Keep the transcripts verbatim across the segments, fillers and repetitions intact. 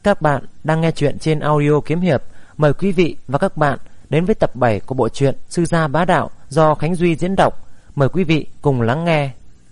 Các bạn đang nghe chuyện trên audio kiếm hiệp. Mời quý vị và các bạn đến với tập bảy của bộ truyện Sư Gia Bá Đạo do Khánh Duy diễn đọc. Mời quý vị cùng lắng nghe.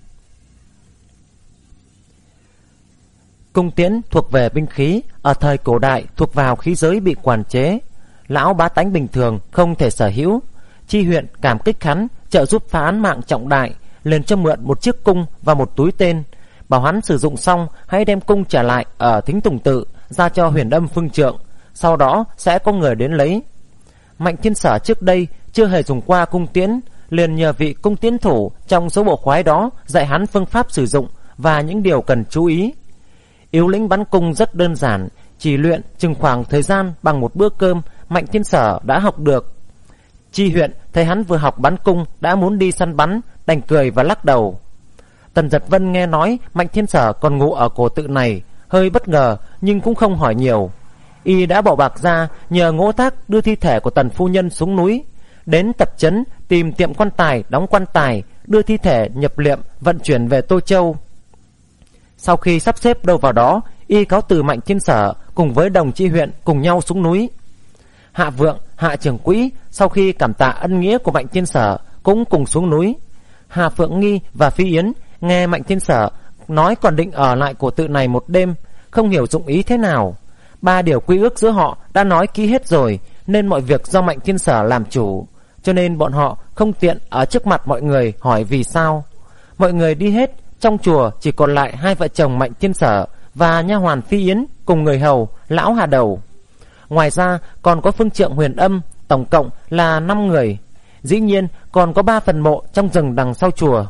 Cung tiễn thuộc về binh khí, ở thời cổ đại thuộc vào khí giới bị quản chế. Lão bá tánh bình thường không thể sở hữu. Chi huyện cảm kích hắn, trợ giúp phá án mạng trọng đại, liền cho mượn một chiếc cung và một túi tên, bảo hắn sử dụng xong hãy đem cung trả lại ở Thính Tùng Tự ra cho Huyền Âm Phương Trượng, sau đó sẽ có người đến lấy. Mạnh Thiên Sở trước đây chưa hề dùng qua cung tiễn, liền nhờ vị cung tiễn thủ trong số bộ khoái đó dạy hắn phương pháp sử dụng và những điều cần chú ý. Yếu lĩnh bắn cung rất đơn giản, chỉ luyện chừng khoảng thời gian bằng một bữa cơm, Mạnh Thiên Sở đã học được. Chi huyện thấy hắn vừa học bắn cung đã muốn đi săn bắn, đành cười và lắc đầu. Tần Giật Vân nghe nói Mạnh Thiên Sở còn ngủ ở cổ tự này, hơi bất ngờ nhưng cũng không hỏi nhiều. Y đã bỏ bạc ra nhờ Ngỗ Thác đưa thi thể của Tần phu nhân xuống núi, đến tập trấn tìm tiệm quan tài đóng quan tài, đưa thi thể nhập liệm vận chuyển về Tô Châu. Sau khi sắp xếp đâu vào đó, Y cáo từ Mạnh Thiên Sở cùng với đồng chi huyện cùng nhau xuống núi. Hạ Vượng, Hạ Trưởng Quỹ sau khi cảm tạ ân nghĩa của Mạnh Thiên Sở cũng cùng xuống núi. Hà Phượng Nghi và Phi Yến nghe Mạnh Thiên Sở nói còn định ở lại cổ tự này một đêm, không hiểu dụng ý thế nào. Ba điều quy ước giữa họ đã nói ký hết rồi, nên mọi việc do Mạnh Thiên Sở làm chủ, cho nên bọn họ không tiện ở trước mặt mọi người hỏi vì sao. Mọi người đi hết, trong chùa chỉ còn lại hai vợ chồng Mạnh Thiên Sở và nha hoàn Phi Yến cùng người hầu lão Hà Đầu. Ngoài ra còn có phương trượng Huyền Âm, tổng cộng là năm người. Dĩ nhiên còn có ba phần mộ trong rừng đằng sau chùa.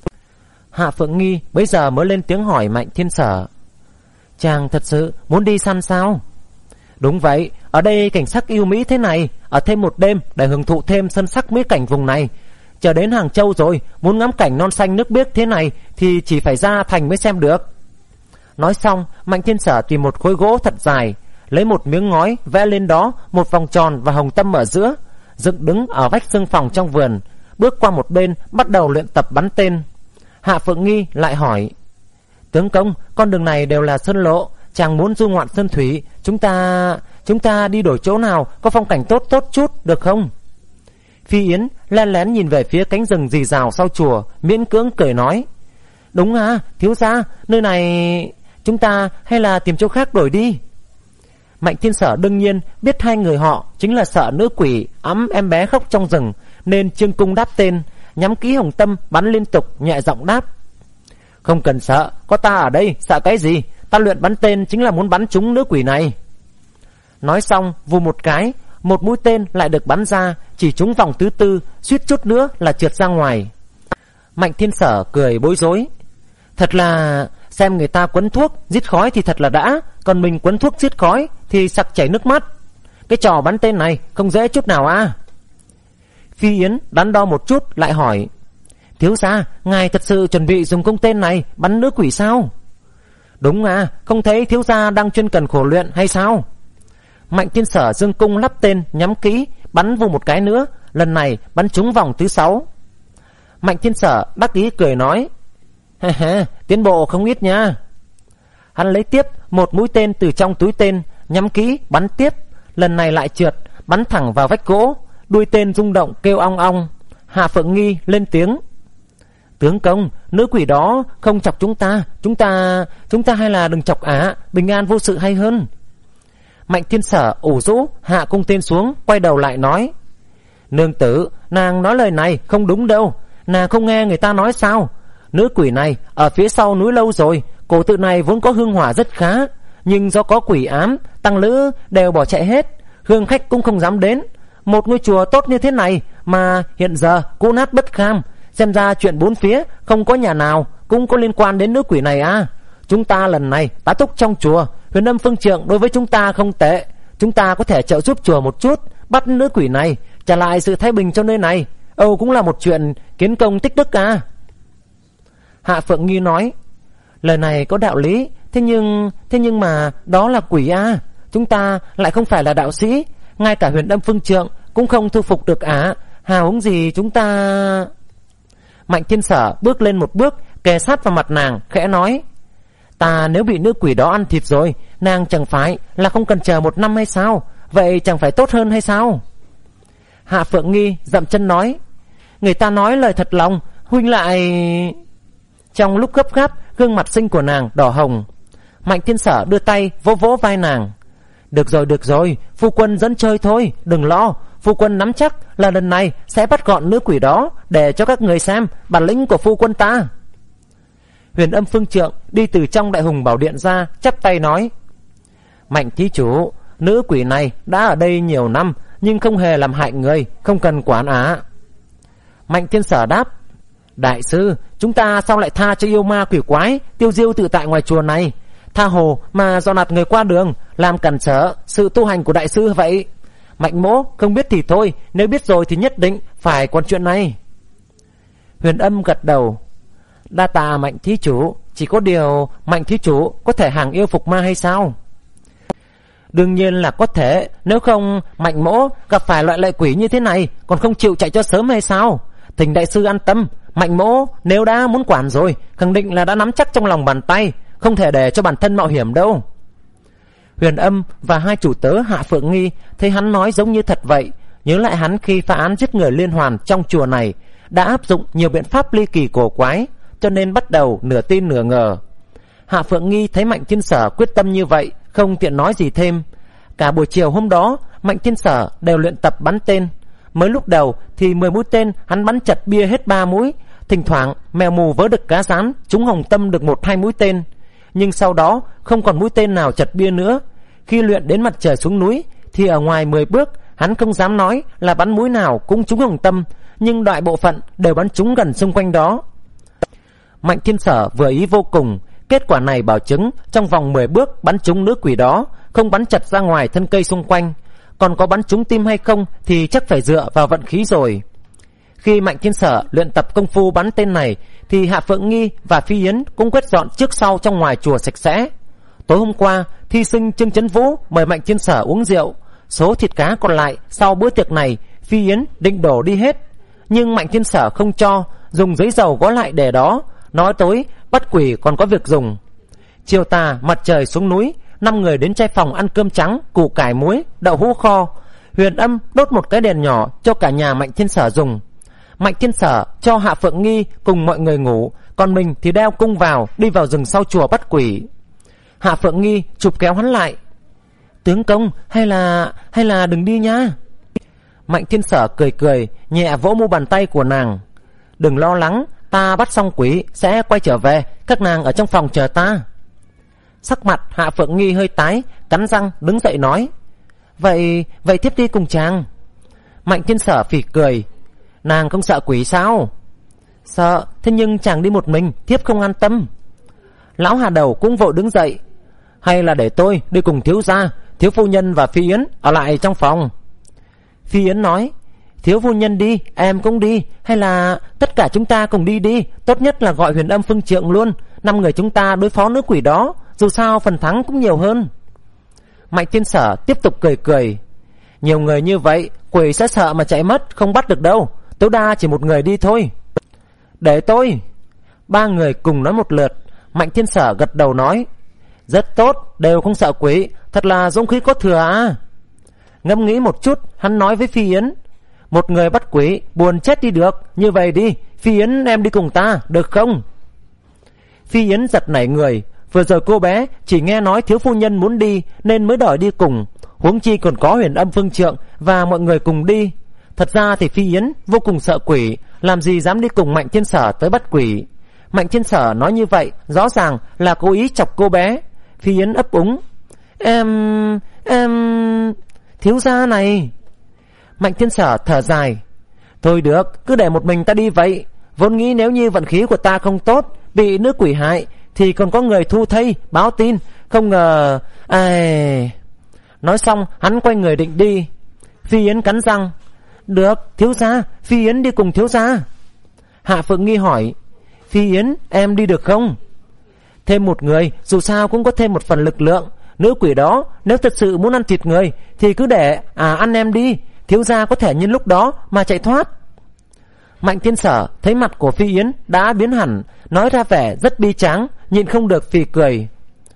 Hạ Phượng Nghi bấy giờ mới lên tiếng hỏi Mạnh Thiên Sở: chàng thật sự muốn đi săn sao? Đúng vậy, ở đây cảnh sắc yêu mỹ thế này, ở thêm một đêm để hưởng thụ thêm sân sắc mỹ cảnh vùng này. Chờ đến Hàng Châu rồi, muốn ngắm cảnh non xanh nước biếc thế này thì chỉ phải ra thành mới xem được. Nói xong, Mạnh Thiên Sở tìm một khối gỗ thật dài, lấy một miếng ngói vẽ lên đó một vòng tròn và hồng tâm ở giữa, dựng đứng ở vách xương phòng trong vườn, bước qua một bên bắt đầu luyện tập bắn tên. Hạ Phượng Nghi lại hỏi: tướng công, con đường này đều là sơn lộ, chàng muốn du ngoạn sơn thủy, chúng ta chúng ta đi đổi chỗ nào có phong cảnh tốt tốt chút được không? Phi Yến len lén nhìn về phía cánh rừng rì rào sau chùa, miễn cưỡng cười nói: đúng à, thiếu gia, nơi này chúng ta hay là tìm chỗ khác đổi đi. Mạnh Thiên Sở đương nhiên biết hai người họ chính là sợ nữ quỷ ẵm em bé khóc trong rừng, nên trương cung đáp tên, nhắm kỹ hồng tâm bắn liên tục, nhẹ giọng đáp: không cần sợ, có ta ở đây, sợ cái gì? Ta luyện bắn tên chính là muốn bắn trúng nữ quỷ này. Nói xong vù một cái, một mũi tên lại được bắn ra, chỉ trúng vòng thứ tư, suýt chút nữa là trượt ra ngoài. Mạnh Thiên Sở cười bối rối: thật là xem người ta quấn thuốc giết khói thì thật là đã, còn mình quấn thuốc giết khói thì sặc chảy nước mắt. Cái trò bắn tên này không dễ chút nào à? Phi Yến đắn đo một chút lại hỏi: thiếu gia, ngài thật sự chuẩn bị dùng cung tên này bắn nữ quỷ sao? Đúng à, không thấy thiếu gia đang chuyên cần khổ luyện hay sao? Mạnh Thiên Sở dương cung lắp tên, nhắm kỹ, bắn vô một cái nữa, lần này bắn trúng vòng thứ sáu. Mạnh Thiên Sở đắc ý cười nói: ha ha, tiến bộ không ít nha. Hắn lấy tiếp một mũi tên từ trong túi tên, nhắm kỹ bắn tiếp, lần này lại trượt, bắn thẳng vào vách gỗ, đuôi tên rung động kêu ong ong. Hạ Phượng Nghi lên tiếng: tướng công, nữ quỷ đó không chọc chúng ta, chúng ta chúng ta hay là đừng chọc ả, bình an vô sự hay hơn. Mạnh Thiên Sở ủ rũ hạ cung tên xuống, quay đầu lại nói: nương tử, nàng nói lời này không đúng đâu, nàng không nghe người ta nói sao? Nữ quỷ này ở phía sau núi lâu rồi, cổ tự này vốn có hương hỏa rất khá, nhưng do có quỷ ám, tăng lữ đều bỏ chạy hết, hương khách cũng không dám đến. Một ngôi chùa tốt như thế này mà hiện giờ cũ nát bất kham, xem ra chuyện bốn phía không có nhà nào cũng có liên quan đến nữ quỷ này à. Chúng ta lần này tá túc trong chùa, Huyền Âm Phương Trượng đối với chúng ta không tệ, chúng ta có thể trợ giúp chùa một chút, bắt nữ quỷ này, trả lại sự thái bình cho nơi này. Âu cũng là một chuyện kiến công tích đức à. Hạ Phượng Nghi nói: lời này có đạo lý, thế nhưng thế nhưng mà đó là quỷ à, chúng ta lại không phải là đạo sĩ, ngay cả Huyền Âm Phương Trượng cũng không thu phục được ả, hào hứng gì chúng ta. Mạnh Thiên Sở bước lên một bước, kề sát vào mặt nàng, khẽ nói: Ta nếu bị nữ quỷ đó ăn thịt rồi, nàng chẳng phải là không cần chờ một năm hay sao? Vậy chẳng phải tốt hơn hay sao? Hạ Phượng Nghi dậm chân nói, người ta nói lời thật lòng, huynh lại... Trong lúc gấp gáp, gương mặt xinh của nàng đỏ hồng. Mạnh Thiên Sở đưa tay vỗ vỗ vai nàng. Được rồi, được rồi, phu quân dẫn chơi thôi, đừng lo. Phu quân nắm chắc là lần này sẽ bắt gọn nữ quỷ đó, để cho các người xem bản lĩnh của phu quân ta. Huyền Âm Phương Trượng đi từ trong Đại Hùng Bảo Điện ra, chắp tay nói, Mạnh thí chủ, nữ quỷ này đã ở đây nhiều năm, nhưng không hề làm hại người, không cần quản á. Mạnh Thiên Sở đáp, đại sư, chúng ta sao lại tha cho yêu ma quỷ quái tiêu diêu tự tại ngoài chùa này, tha hồ mà dò nạt người qua đường, làm cản trở sự tu hành của đại sư vậy? Mạnh mỗ không biết thì thôi, nếu biết rồi thì nhất định phải quản chuyện này. Huyền Âm gật đầu, đa tạ Mạnh thí chủ, chỉ có điều Mạnh thí chủ có thể hàng yêu phục ma hay sao? Đương nhiên là có thể, nếu không Mạnh mỗ gặp phải loại lệ quỷ như thế này còn không chịu chạy cho sớm hay sao? Thỉnh đại sư an tâm, Mạnh mỗ nếu đã muốn quản rồi, khẳng định là đã nắm chắc trong lòng bàn tay, không thể để cho bản thân mạo hiểm đâu. Huyền Âm và hai chủ tớ Hạ Phượng Nghi thấy hắn nói giống như thật vậy, nhớ lại hắn khi phá án giết người liên hoàn trong chùa này đã áp dụng nhiều biện pháp ly kỳ cổ quái, cho nên bắt đầu nửa tin nửa ngờ. Hạ Phượng Nghi thấy Mạnh Thiên Sở quyết tâm như vậy, không tiện nói gì thêm. Cả buổi chiều hôm đó, Mạnh Thiên Sở đều luyện tập bắn tên. Mới lúc đầu thì mười mũi tên hắn bắn chật bia hết ba mũi, thỉnh thoảng mèo mù vớ được cá rán, trúng hồng tâm được một hai mũi tên. Nhưng sau đó không còn mũi tên nào chật bia nữa. Khi luyện đến mặt trời xuống núi thì ở ngoài mười bước, hắn không dám nói là bắn mũi nào cũng trúng hồng tâm, nhưng đại bộ phận đều bắn trúng gần xung quanh đó. Mạnh Thiên Sở vừa ý vô cùng. Kết quả này bảo chứng trong vòng mười bước bắn trúng nữ quỷ đó, không bắn chật ra ngoài thân cây xung quanh. Còn có bắn trúng tim hay không thì chắc phải dựa vào vận khí rồi. Khi Mạnh Thiên Sở luyện tập công phu bắn tên này thì Hạ Phượng Nghi và Phi Yến cũng quét dọn trước sau trong ngoài chùa sạch sẽ. Tối hôm qua, thi sinh Trương Chấn Vũ mời Mạnh Thiên Sở uống rượu. Số thịt cá còn lại sau bữa tiệc này Phi Yến định đổ đi hết, nhưng Mạnh Thiên Sở không cho, dùng giấy dầu gói lại để đó, nói tối bắt quỷ còn có việc dùng. Chiều tà mặt trời xuống núi, năm người đến trai phòng ăn cơm trắng, củ cải muối, đậu hũ kho. Huyền Âm đốt một cái đèn nhỏ cho cả nhà Mạnh Thiên Sở dùng. Mạnh Thiên Sở cho Hạ Phượng Nghi cùng mọi người ngủ, còn mình thì đeo cung vào, đi vào rừng sau chùa bắt quỷ. Hạ Phượng Nghi chụp kéo hắn lại, tướng công, hay là hay là đừng đi nhá. Mạnh Thiên Sở cười cười, nhẹ vỗ mu bàn tay của nàng. Đừng lo lắng, ta bắt xong quỷ sẽ quay trở về, các nàng ở trong phòng chờ ta. Sắc mặt Hạ Phượng Nghi hơi tái, cắn răng đứng dậy nói, Vậy, vậy thiếp đi cùng chàng. Mạnh Thiên Sở phì cười, nàng không sợ quỷ sao? Sợ, thế nhưng chàng đi một mình, thiếp không an tâm. Lão Hà Đầu cũng vội đứng dậy, hay là để tôi đi cùng thiếu gia, thiếu phu nhân và Phi Yến ở lại trong phòng. Phi Yến nói, thiếu phu nhân đi, em cũng đi, hay là tất cả chúng ta cùng đi đi, tốt nhất là gọi Huyền Âm Phương Trượng luôn, năm người chúng ta đối phó nữ quỷ đó, dù sao phần thắng cũng nhiều hơn. Mạnh Thiên Sở tiếp tục cười cười, nhiều người như vậy quỷ sẽ sợ mà chạy mất, không bắt được đâu, tối đa chỉ một người đi thôi. Để tôi. Ba người cùng nói một lượt. Mạnh Thiên Sở gật đầu nói, rất tốt, đều không sợ quỷ, thật là dũng khí có thừa à. Ngẫm nghĩ một chút, hắn nói với Phi Yến, một người bắt quỷ buồn chết đi được, như vậy đi, Phi Yến em đi cùng ta được không? Phi Yến giật nảy người, vừa rồi cô bé chỉ nghe nói thiếu phu nhân muốn đi nên mới đòi đi cùng, huống chi còn có Huyền Âm Phương Trượng và mọi người cùng đi. Thật ra thì Phi Yến vô cùng sợ quỷ, làm gì dám đi cùng Mạnh Thiên Sở tới bắt quỷ. Mạnh Thiên Sở nói như vậy rõ ràng là cố ý chọc cô bé. Phi Yến ấp úng, Em... em... thiếu gia này. Mạnh Thiên Sở thở dài, thôi được, cứ để một mình ta đi vậy. Vốn nghĩ nếu như vận khí của ta không tốt, bị nữ quỷ hại, thì còn có người thu thây báo tin, không ngờ... Ai... Nói xong hắn quay người định đi. Phi Yến cắn răng, được, thiếu gia, Phi Yến đi cùng thiếu gia. Hạ Phượng Nghi hỏi, Phi Yến em đi được không? Thêm một người dù sao cũng có thêm một phần lực lượng. Nữ quỷ đó nếu thật sự muốn ăn thịt người thì cứ để à ăn em đi, thiếu gia có thể nhân lúc đó mà chạy thoát. Mạnh Thiên Sở thấy mặt của Phi Yến đã biến hẳn, nói ra vẻ rất bi tráng, nhịn không được phì cười.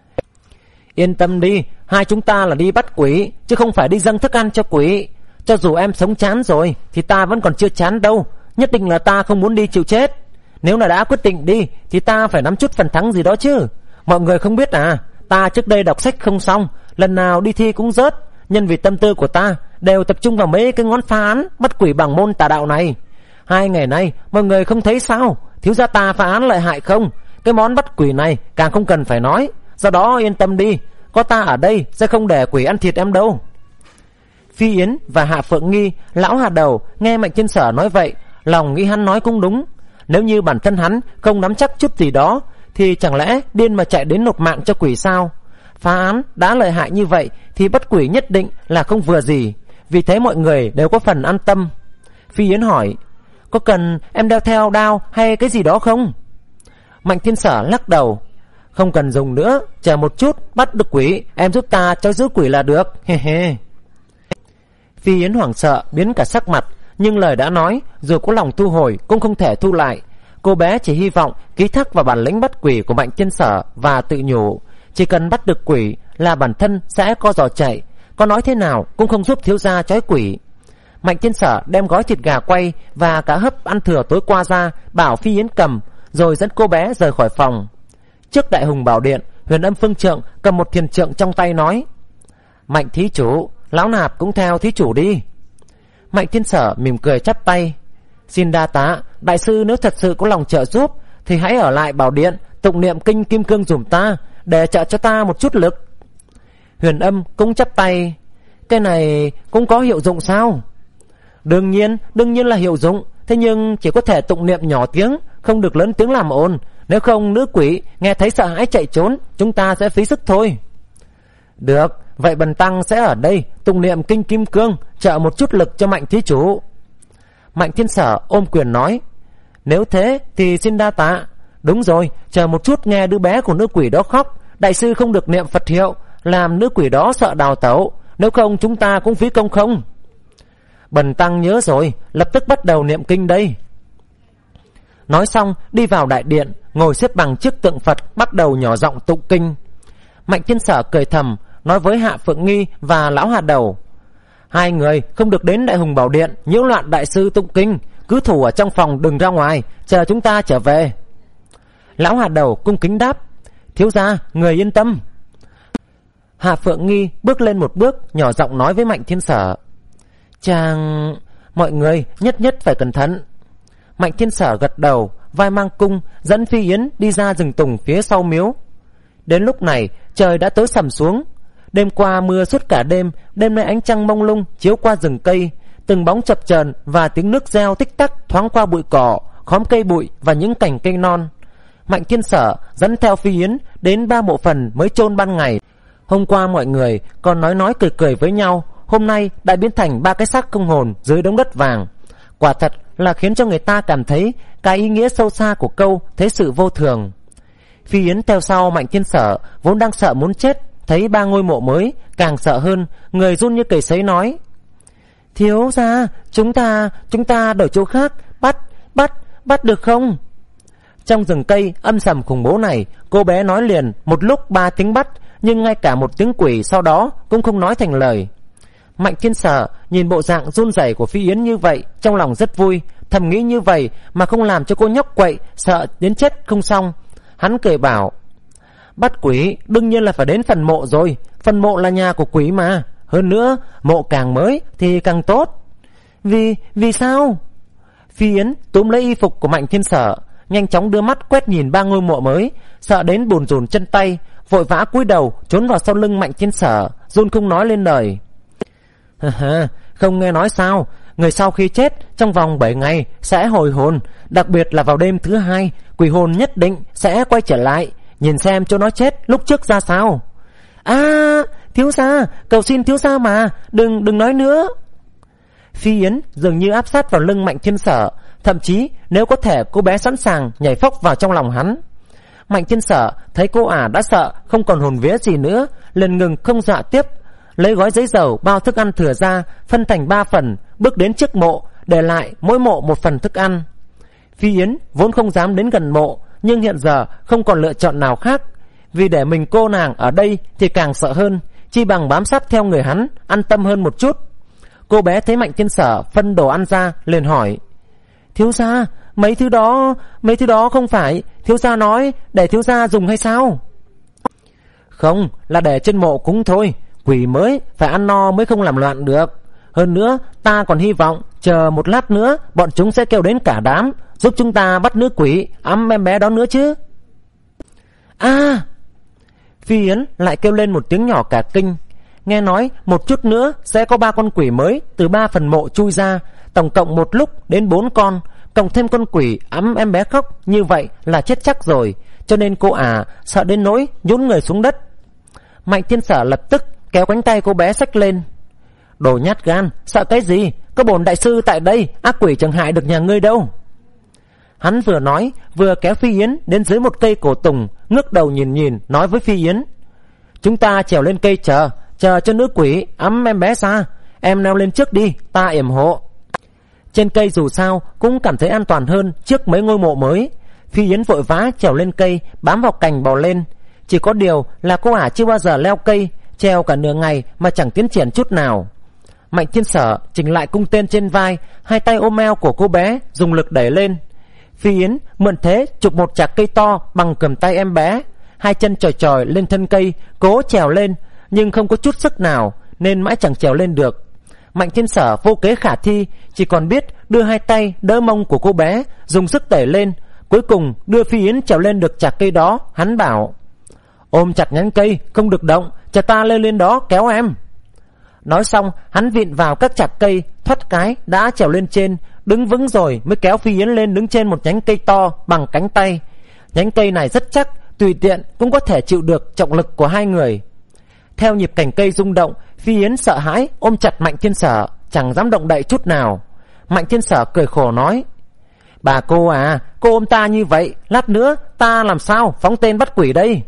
Yên tâm đi, hai chúng ta là đi bắt quỷ, chứ không phải đi dâng thức ăn cho quỷ. Cho dù em sống chán rồi thì ta vẫn còn chưa chán đâu. Nhất định là ta không muốn đi chịu chết. Nếu là đã quyết định đi thì ta phải nắm chút phần thắng gì đó chứ. Mọi người không biết à, ta trước đây đọc sách không xong, lần nào đi thi cũng rớt. Nhân vì tâm tư của ta đều tập trung vào mấy cái ngón phá án bắt quỷ bằng môn tà đạo này. Hai ngày nay mọi người không thấy sao, thiếu gia ta phá án lợi hại không? Cái món bắt quỷ này càng không cần phải nói. Do đó yên tâm đi, có ta ở đây sẽ không để quỷ ăn thịt em đâu. Phi Yến và Hạ Phượng Nghi, lão Hà Đầu nghe Mạnh Thiên Sở nói vậy, lòng nghĩ hắn nói cũng đúng. Nếu như bản thân hắn không nắm chắc chút gì đó thì chẳng lẽ điên mà chạy đến nộp mạng cho quỷ sao? Phá án đã lợi hại như vậy thì bắt quỷ nhất định là không vừa gì. Vì thế mọi người đều có phần an tâm. Phi Yến hỏi, có cần em đeo theo đao hay cái gì đó không? Mạnh Thiên Sở lắc đầu, không cần dùng nữa, chờ một chút, bắt được quỷ em giúp ta cho giữ quỷ là được. He he. Phi Yến hoảng sợ biến cả sắc mặt, nhưng lời đã nói, dù có lòng thu hồi cũng không thể thu lại. Cô bé chỉ hy vọng ký thác vào bản lĩnh bắt quỷ của Mạnh Thiên Sở và tự nhủ, chỉ cần bắt được quỷ là bản thân sẽ co giò chạy, có nói thế nào cũng không giúp thiếu gia trói quỷ. Mạnh Thiên Sở đem gói thịt gà quay và cá hấp ăn thừa tối qua ra, bảo Phi Yến cầm, rồi dẫn cô bé rời khỏi phòng. Trước Đại Hùng Bảo Điện, Huyền Âm Phương Trượng cầm một thiền trượng trong tay nói, Mạnh thí chủ, lão nạp cũng theo thí chủ đi. Mạnh Thiên Sở mỉm cười chắp tay, xin đa tá, đại sư nếu thật sự có lòng trợ giúp thì hãy ở lại Bảo Điện tụng niệm kinh Kim Cương dùm ta, để trợ cho ta một chút lực. Huyền Âm cũng chắp tay, cái này cũng có hiệu dụng sao? Đương nhiên, đương nhiên là hiệu dụng, thế nhưng chỉ có thể tụng niệm nhỏ tiếng, không được lớn tiếng làm ồn, nếu không nữ quỷ nghe thấy sợ hãi chạy trốn, chúng ta sẽ phí sức thôi. Được, vậy bần tăng sẽ ở đây tụng niệm kinh Kim Cương, trợ một chút lực cho Mạnh thí chủ. Mạnh Thiên Sở ôm quyền nói, nếu thế thì xin đa tạ. Đúng rồi, chờ một chút nghe đứa bé của nữ quỷ đó khóc, đại sư không được niệm Phật hiệu, làm nữ quỷ đó sợ đào tẩu, nếu không chúng ta cũng phí công không. Bần tăng nhớ rồi, lập tức bắt đầu niệm kinh đây. Nói xong đi vào đại điện, ngồi xếp bằng trước tượng Phật, bắt đầu nhỏ giọng tụng kinh. Mạnh Thiên Sở cười thầm, nói với Hạ Phượng Nghi và lão Hà Đầu, hai người không được đến Đại Hùng Bảo Điện nhiễu loạn đại sư tụng kinh, cứ thủ ở trong phòng đừng ra ngoài, chờ chúng ta trở về. Lão Hà Đầu cung kính đáp, thiếu gia người yên tâm. Hạ Phượng Nghi bước lên một bước, nhỏ giọng nói với Mạnh Thiên Sở, chàng, mọi người nhất nhất phải cẩn thận. Mạnh Thiên Sở gật đầu, vai mang cung dẫn Phi Yến đi ra rừng tùng phía sau miếu. Đến lúc này trời đã tối sầm xuống. Đêm qua mưa suốt cả đêm, đêm nay ánh trăng mông lung chiếu qua rừng cây, từng bóng chập chờn và tiếng nước reo tích tắc thoáng qua bụi cỏ, khóm cây bụi và những cành cây non. Mạnh Thiên Sở dẫn theo Phi Yến đến ba mộ phần mới chôn ban ngày. Hôm qua mọi người còn nói nói cười cười với nhau, hôm nay đã biến thành ba cái xác không hồn dưới đống đất vàng. Quả thật là khiến cho người ta cảm thấy cái ý nghĩa sâu xa của câu thế sự vô thường. Phi Yến theo sau Mạnh Thiên Sở vốn đang sợ muốn chết, thấy ba ngôi mộ mới càng sợ hơn, người run như cầy sấy nói, thiếu gia, chúng ta chúng ta đổi chỗ khác, bắt bắt bắt được không? Trong rừng cây âm sầm khủng bố này, cô bé nói liền một lúc ba tiếng bắt, nhưng ngay cả một tiếng quỷ sau đó cũng không nói thành lời. Mạnh Thiên Sở nhìn bộ dạng run rẩy của Phi Yến như vậy, trong lòng rất vui, thầm nghĩ như vậy mà không làm cho cô nhóc quậy sợ đến chết không xong. Hắn cười bảo, bắt quỷ đương nhiên là phải đến phần mộ rồi, phần mộ là nhà của quỷ mà, hơn nữa mộ càng mới thì càng tốt. Vì vì sao? Phi Yến túm lấy y phục của Mạnh Thiên Sở, nhanh chóng đưa mắt quét nhìn ba ngôi mộ mới, sợ đến bùn rùn chân tay, vội vã cúi đầu trốn vào sau lưng Mạnh Thiên Sở, run không nói lên lời. Không nghe nói sao, người sau khi chết trong vòng bảy ngày sẽ hồi hồn, đặc biệt là vào đêm thứ hai, quỷ hồn nhất định sẽ quay trở lại, nhìn xem cho nó chết lúc trước ra sao. À, thiếu gia, cầu xin thiếu gia mà, đừng đừng nói nữa. Phi Yến dường như áp sát vào lưng Mạnh Thiên Sở, thậm chí nếu có thể cô bé sẵn sàng nhảy phóc vào trong lòng hắn. Mạnh Thiên Sở thấy cô ả đã sợ không còn hồn vía gì nữa, liền ngừng không dọa tiếp, lấy gói giấy dầu bao thức ăn thừa ra, phân thành ba phần, bước đến trước mộ, để lại mỗi mộ một phần thức ăn. Phi Yến vốn không dám đến gần mộ, nhưng hiện giờ không còn lựa chọn nào khác. Vì để mình cô nàng ở đây thì càng sợ hơn, chi bằng bám sát theo người hắn, an tâm hơn một chút. Cô bé thấy Mạnh Thiên Sở phân đồ ăn ra, liền hỏi: thiếu gia, mấy thứ đó, mấy thứ đó không phải thiếu gia nói để thiếu gia dùng hay sao? Không, là để trên mộ cúng thôi. Quỷ mới phải ăn no mới không làm loạn được. Hơn nữa, ta còn hy vọng chờ một lát nữa bọn chúng sẽ kêu đến cả đám, giúp chúng ta bắt nữ quỷ ẵm em bé đó nữa chứ. À! Phi Yến lại kêu lên một tiếng nhỏ cả kinh. Nghe nói một chút nữa sẽ có ba con quỷ mới từ ba phần mộ chui ra, tổng cộng một lúc đến bốn con, cộng thêm con quỷ ẵm em bé khóc, như vậy là chết chắc rồi. Cho nên cô à sợ đến nỗi nhún người xuống đất. Mạnh Thiên Sở lập tức kéo cánh tay cô bé xách lên. Đồ nhát gan, sợ cái gì? Có bổn đại sư tại đây, ác quỷ chẳng hại được nhà ngươi đâu. Hắn vừa nói vừa kéo Phi Yến đến dưới một cây cổ tùng, ngước đầu nhìn nhìn, nói với Phi Yến: chúng ta trèo lên cây chờ, chờ cho nữ quỷ ẵm em bé ra. Em leo lên trước đi, ta yểm hộ. Trên cây dù sao cũng cảm thấy an toàn hơn trước mấy ngôi mộ mới. Phi Yến vội vã trèo lên cây, bám vào cành bò lên. Chỉ có điều là cô ả chưa bao giờ leo cây, treo cả nửa ngày mà chẳng tiến triển chút nào. Mạnh Thiên Sở chỉnh lại cung tên trên vai, hai tay ôm eo của cô bé, dùng lực đẩy lên. Phi Yến mượn thế chụp một chạc cây to bằng cầm tay em bé, hai chân chòi chòi lên thân cây, cố trèo lên, nhưng không có chút sức nào nên mãi chẳng trèo lên được. Mạnh Thiên Sở vô kế khả thi, chỉ còn biết đưa hai tay đỡ mông của cô bé, dùng sức đẩy lên. Cuối cùng đưa Phi Yến trèo lên được chạc cây đó. Hắn bảo: ôm chặt nhánh cây, không được động, chờ ta leo lên đó kéo em. Nói xong hắn vịn vào các chạc cây, thoát cái đã trèo lên trên, đứng vững rồi mới kéo Phi Yến lên đứng trên một nhánh cây to bằng cánh tay. Nhánh cây này rất chắc, tùy tiện cũng có thể chịu được trọng lực của hai người. Theo nhịp cành cây rung động, Phi Yến sợ hãi ôm chặt Mạnh Thiên Sở, chẳng dám động đậy chút nào. Mạnh Thiên Sở cười khổ nói: bà cô à, cô ôm ta như vậy, lát nữa ta làm sao phóng tên bắt quỷ đây?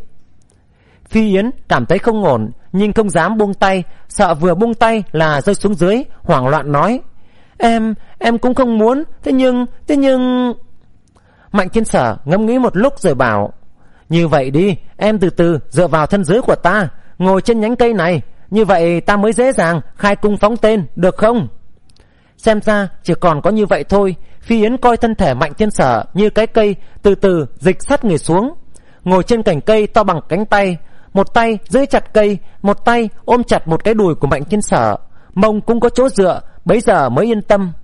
Phi Yến cảm thấy không ổn, nhưng không dám buông tay, sợ vừa buông tay là rơi xuống dưới, hoảng loạn nói: Em, em cũng không muốn, thế nhưng, thế nhưng... Mạnh Thiên Sở ngẫm nghĩ một lúc rồi bảo: như vậy đi, em từ từ dựa vào thân dưới của ta, ngồi trên nhánh cây này, như vậy ta mới dễ dàng khai cung phóng tên, được không? Xem ra chỉ còn có như vậy thôi. Phi Yến coi thân thể Mạnh Thiên Sở như cái cây, từ từ dịch sát người xuống, ngồi trên cành cây to bằng cánh tay, một tay giữ chặt cây, một tay ôm chặt một cái đùi của Mạnh Thiên Sở, mông cũng có chỗ dựa, bấy giờ mới yên tâm.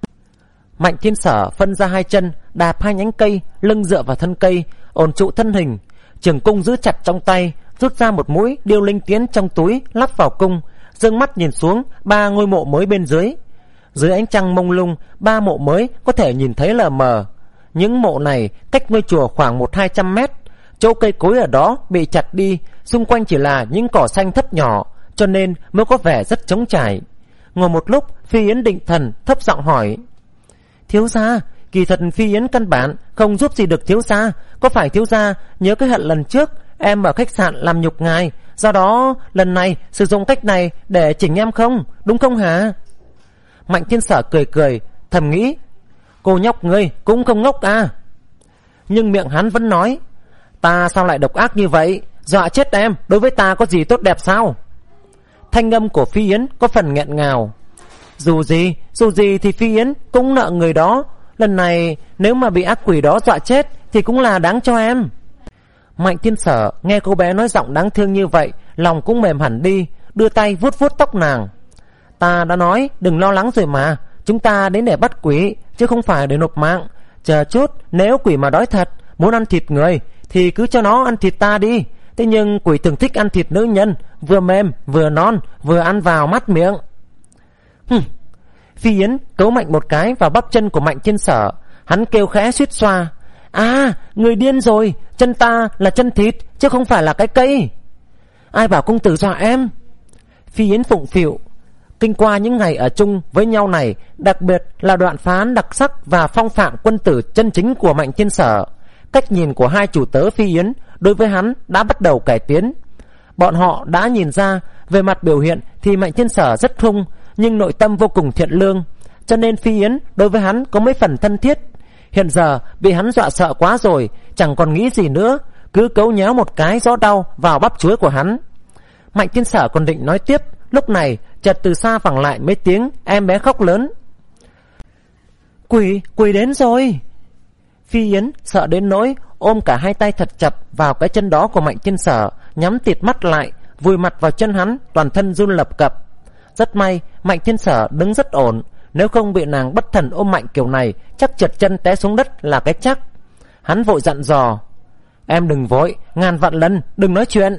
Mạnh Thiên Sở phân ra hai chân, đạp hai nhánh cây, lưng dựa vào thân cây, ổn trụ thân hình, trường cung giữ chặt trong tay, rút ra một mũi điêu linh tiến trong túi, lắp vào cung, dương mắt nhìn xuống ba ngôi mộ mới bên dưới. Dưới ánh trăng mông lung, ba mộ mới có thể nhìn thấy lờ mờ. Những mộ này cách ngôi chùa khoảng một hai trăm mét. Chỗ cây cối ở đó bị chặt đi, xung quanh chỉ là những cỏ xanh thấp nhỏ, cho nên mới có vẻ rất trống trải. Ngồi một lúc, Phi Yến định thần, thấp giọng hỏi: thiếu gia, kỳ thật Phi Yến căn bản không giúp gì được thiếu gia. Có phải thiếu gia nhớ cái hận lần trước em ở khách sạn làm nhục ngài, do đó lần này sử dụng cách này để chỉnh em không, đúng không hả? Mạnh Thiên Sở cười cười, thầm nghĩ: cô nhóc ngươi cũng không ngốc à. Nhưng miệng hắn vẫn nói: ta sao lại độc ác như vậy, dọa chết em, đối với ta có gì tốt đẹp sao? Thanh âm của Phi Yến có phần nghẹn ngào. Dù gì, dù gì thì Phi Yến cũng nợ người đó, lần này nếu mà bị ác quỷ đó dọa chết thì cũng là đáng cho em. Mạnh Thiên Sở nghe cô bé nói giọng đáng thương như vậy, lòng cũng mềm hẳn đi, đưa tay vuốt vuốt tóc nàng. Ta đã nói đừng lo lắng rồi mà, chúng ta đến để bắt quỷ chứ không phải để nộp mạng. Chờ chút, nếu quỷ mà đói thật, muốn ăn thịt người thì cứ cho nó ăn thịt ta đi. Thế nhưng quỷ thường thích ăn thịt nữ nhân, vừa mềm vừa non, vừa ăn vào mát miệng. Hừm. Phi Yến cấu mạnh một cái vào bắp chân của Mạnh Thiên Sở. Hắn kêu khẽ suýt xoa: à, người điên rồi, chân ta là chân thịt chứ không phải là cái cây. Ai bảo công tử dọa em? Phi Yến phụng phịu. Kinh qua những ngày ở chung với nhau này, đặc biệt là đoạn phán đặc sắc và phong phạm quân tử chân chính của Mạnh Thiên Sở, cách nhìn của hai chủ tớ Phi Yến đối với hắn đã bắt đầu cải tiến. Bọn họ đã nhìn ra, về mặt biểu hiện thì Mạnh Thiên Sở rất hung, nhưng nội tâm vô cùng thiện lương. cho nên Phi Yến đối với hắn có mấy phần thân thiết. Hiện giờ bị hắn dọa sợ quá rồi, chẳng còn nghĩ gì nữa, cứ cấu nhéo một cái rõ đau vào bắp chuối của hắn. Mạnh Thiên Sở còn định nói tiếp, lúc này chợt từ xa vẳng lại mấy tiếng em bé khóc lớn. Quỷ, quỷ đến rồi. Phi Yến sợ đến nỗi ôm cả hai tay thật chặt vào cái chân đó của Mạnh Thiên Sở, nhắm tịt mắt lại, vùi mặt vào chân hắn, toàn thân run lập cập. Rất may Mạnh Thiên Sở đứng rất ổn, nếu không bị nàng bất thần ôm mạnh kiểu này chắc trượt chân té xuống đất là cái chắc. Hắn vội dặn dò, em đừng vội, ngàn vạn lần đừng nói chuyện.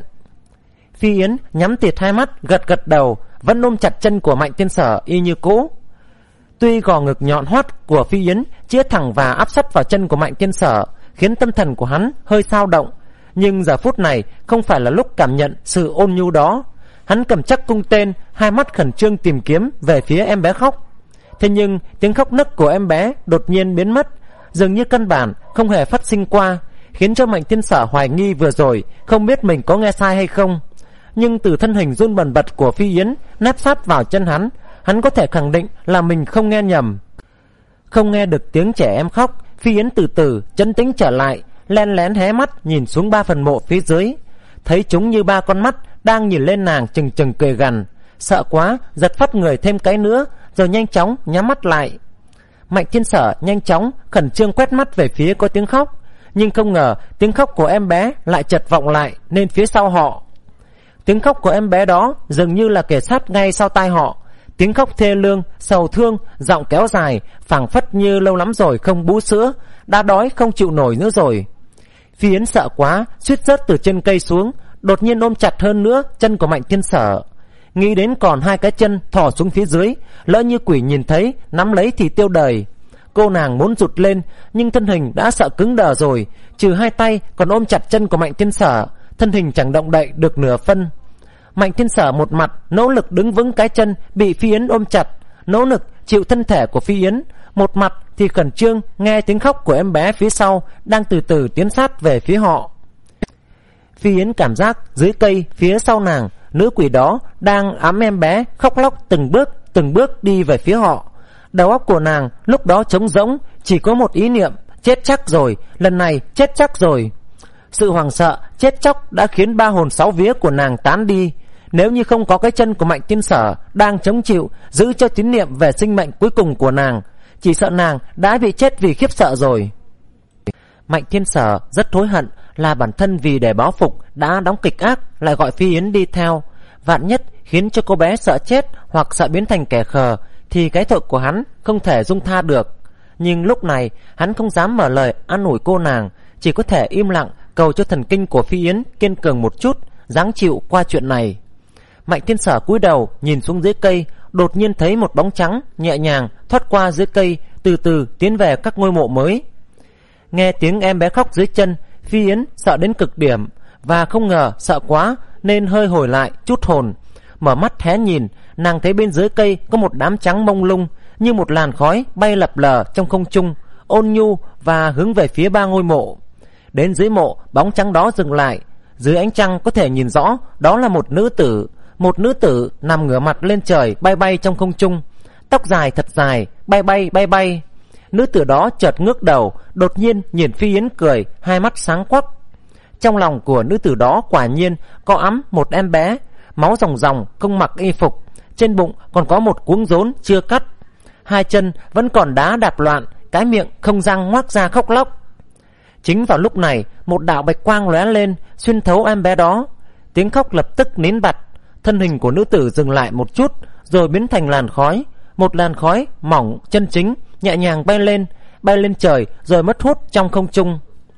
Phi Yến nhắm tịt hai mắt, gật gật đầu, vẫn ôm chặt chân của Mạnh Thiên Sở y như cũ. Tuy gò ngực nhọn hoắt của Phi Yến chĩa thẳng và áp sát vào chân của Mạnh Thiên Sở, khiến tâm thần của hắn hơi xao động, nhưng giờ phút này không phải là lúc cảm nhận sự ôn nhu đó. Hắn cầm chắc cung tên, hai mắt khẩn trương tìm kiếm về phía em bé khóc. Thế nhưng tiếng khóc nấc của em bé đột nhiên biến mất, dường như căn bản không hề phát sinh qua, khiến cho Mạnh Thiên Sở hoài nghi vừa rồi không biết mình có nghe sai hay không. Nhưng từ thân hình run bần bật của Phi Yến nép sát vào chân hắn, hắn có thể khẳng định là mình không nghe nhầm. Không nghe được tiếng trẻ em khóc, Phi Yến từ từ trấn tĩnh trở lại, len lén hé mắt nhìn xuống ba phần mộ phía dưới, thấy chúng như ba con mắt đang nhìn lên nàng chừng chừng cười gằn. Sợ quá, giật phát người thêm cái nữa, rồi nhanh chóng nhắm mắt lại. Mạnh Thiên Sở nhanh chóng khẩn trương quét mắt về phía có tiếng khóc, nhưng không ngờ tiếng khóc của em bé lại chợt vọng lại nên phía sau họ. Tiếng khóc của em bé đó dường như là kề sát ngay sau tai họ, tiếng khóc thê lương, sầu thương, giọng kéo dài, phảng phất như lâu lắm rồi không bú sữa, đã đói không chịu nổi nữa rồi. Phi Yến sợ quá, suýt rớt từ trên cây xuống, đột nhiên ôm chặt hơn nữa chân của Mạnh Thiên Sở. Nghĩ đến còn hai cái chân thò xuống phía dưới, lỡ như quỷ nhìn thấy nắm lấy thì tiêu đời. Cô nàng muốn rụt lên, nhưng thân hình đã sợ cứng đờ rồi, trừ hai tay còn ôm chặt chân của Mạnh Thiên Sở, thân hình chẳng động đậy được nửa phân. Mạnh Thiên Sở một mặt nỗ lực đứng vững cái chân bị Phi Yến ôm chặt, nỗ lực chịu thân thể của Phi Yến, một mặt thì khẩn trương nghe tiếng khóc của em bé phía sau đang từ từ tiến sát về phía họ. Phi Yến cảm giác dưới cây phía sau nàng, nữ quỷ đó đang ẵm em bé khóc lóc từng bước từng bước đi về phía họ. Đầu óc của nàng lúc đó trống rỗng, chỉ có một ý niệm: chết chắc rồi, lần này chết chắc rồi. Sự hoảng sợ chết chóc đã khiến ba hồn sáu vía của nàng tán đi. Nếu như không có cái chân của Mạnh Thiên Sở đang chống chịu giữ cho tín niệm về sinh mệnh cuối cùng của nàng, chỉ sợ nàng đã bị chết vì khiếp sợ rồi. Mạnh Thiên Sở rất hối hận là bản thân vì để báo phục đã đóng kịch ác, lại gọi Phi Yến đi theo. Vạn nhất khiến cho cô bé sợ chết hoặc sợ biến thành kẻ khờ thì cái tội của hắn không thể dung tha được. Nhưng lúc này hắn không dám mở lời an ủi cô nàng, chỉ có thể im lặng cầu cho thần kinh của Phi Yến kiên cường một chút, ráng chịu qua chuyện này. Mạnh Thiên Sở cúi đầu nhìn xuống dưới cây, đột nhiên thấy một bóng trắng nhẹ nhàng thoát qua dưới cây, từ từ tiến về các ngôi mộ mới. Nghe tiếng em bé khóc dưới chân, Phi Yến sợ đến cực điểm, và không ngờ sợ quá nên hơi hồi lại chút hồn. Mở mắt hé nhìn, nàng thấy bên dưới cây có một đám trắng mông lung như một làn khói bay lập lờ trong không trung, ôn nhu và hướng về phía ba ngôi mộ. Đến dưới mộ, bóng trắng đó dừng lại. Dưới ánh trăng có thể nhìn rõ đó là một nữ tử. Một nữ tử nằm ngửa mặt lên trời, bay bay trong không trung, tóc dài thật dài, bay bay bay bay. Nữ tử đó chợt ngước đầu, đột nhiên nhìn Phi Yến cười, hai mắt sáng quắc. Trong lòng của nữ tử đó quả nhiên có ẵm một em bé, máu ròng ròng, không mặc y phục, trên bụng còn có một cuống rốn chưa cắt, hai chân vẫn còn đá đạp loạn, cái miệng không răng ngoác ra khóc lóc. Chính vào lúc này, một đạo bạch quang lóe lên, xuyên thấu em bé đó. Tiếng khóc lập tức nín bặt, thân hình của nữ tử dừng lại một chút, rồi biến thành làn khói, một làn khói mỏng chân chính, nhẹ nhàng bay lên, bay lên trời rồi mất hút trong không trung.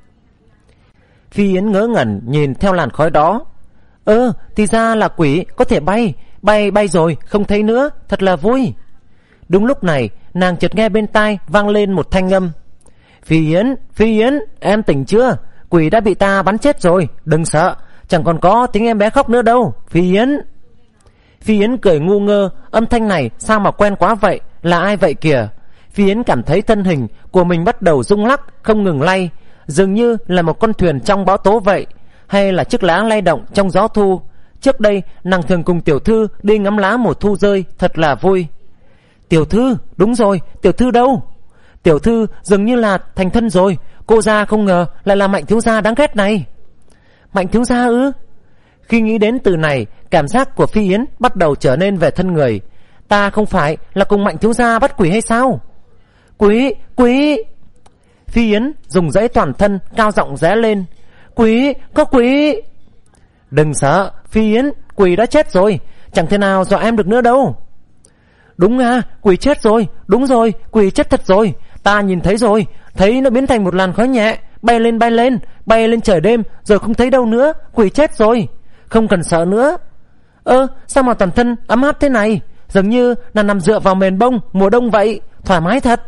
Phi Yến ngớ ngẩn nhìn theo làn khói đó. Ơ, thì ra là quỷ có thể bay, bay bay rồi không thấy nữa, thật là vui. Đúng lúc này, nàng chợt nghe bên tai vang lên một thanh âm. Phi Yến, Phi Yến, em tỉnh chưa? Quỷ đã bị ta bắn chết rồi, đừng sợ, chẳng còn có tiếng em bé khóc nữa đâu, Phi Yến. Phi Yến cười ngu ngơ, âm thanh này sao mà quen quá vậy, là ai vậy kìa? Phi Yến cảm thấy thân hình của mình bắt đầu rung lắc, không ngừng lay, dường như là một con thuyền trong bão tố vậy, hay là chiếc lá lay động trong gió thu. Trước đây nàng thường cùng tiểu thư đi ngắm lá mùa thu rơi, thật là vui. Tiểu thư, đúng rồi, tiểu thư đâu? Tiểu thư dường như là thành thân rồi. Cô gia không ngờ lại là Mạnh thiếu gia đáng ghét này. Mạnh thiếu gia ư? Khi nghĩ đến từ này, cảm giác của Phi Yến bắt đầu trở nên về thân người. Ta không phải là cùng Mạnh thiếu gia bắt quỷ hay sao? Quý, quý! Phi Yến dùng dãy toàn thân cao giọng ré lên. Quý, có quý! Đừng sợ, Phi Yến, quỷ đã chết rồi, chẳng thể nào dọa em được nữa đâu. Đúng à, quỷ chết rồi, đúng rồi, quỷ chết thật rồi. Ta nhìn thấy rồi, thấy nó biến thành một làn khói nhẹ, bay lên bay lên, bay lên trời đêm, rồi không thấy đâu nữa, quỷ chết rồi. Không cần sợ nữa. Ơ, sao mà toàn thân ấm áp thế này, dường như là nằm dựa vào mền bông mùa đông vậy, thoải mái thật.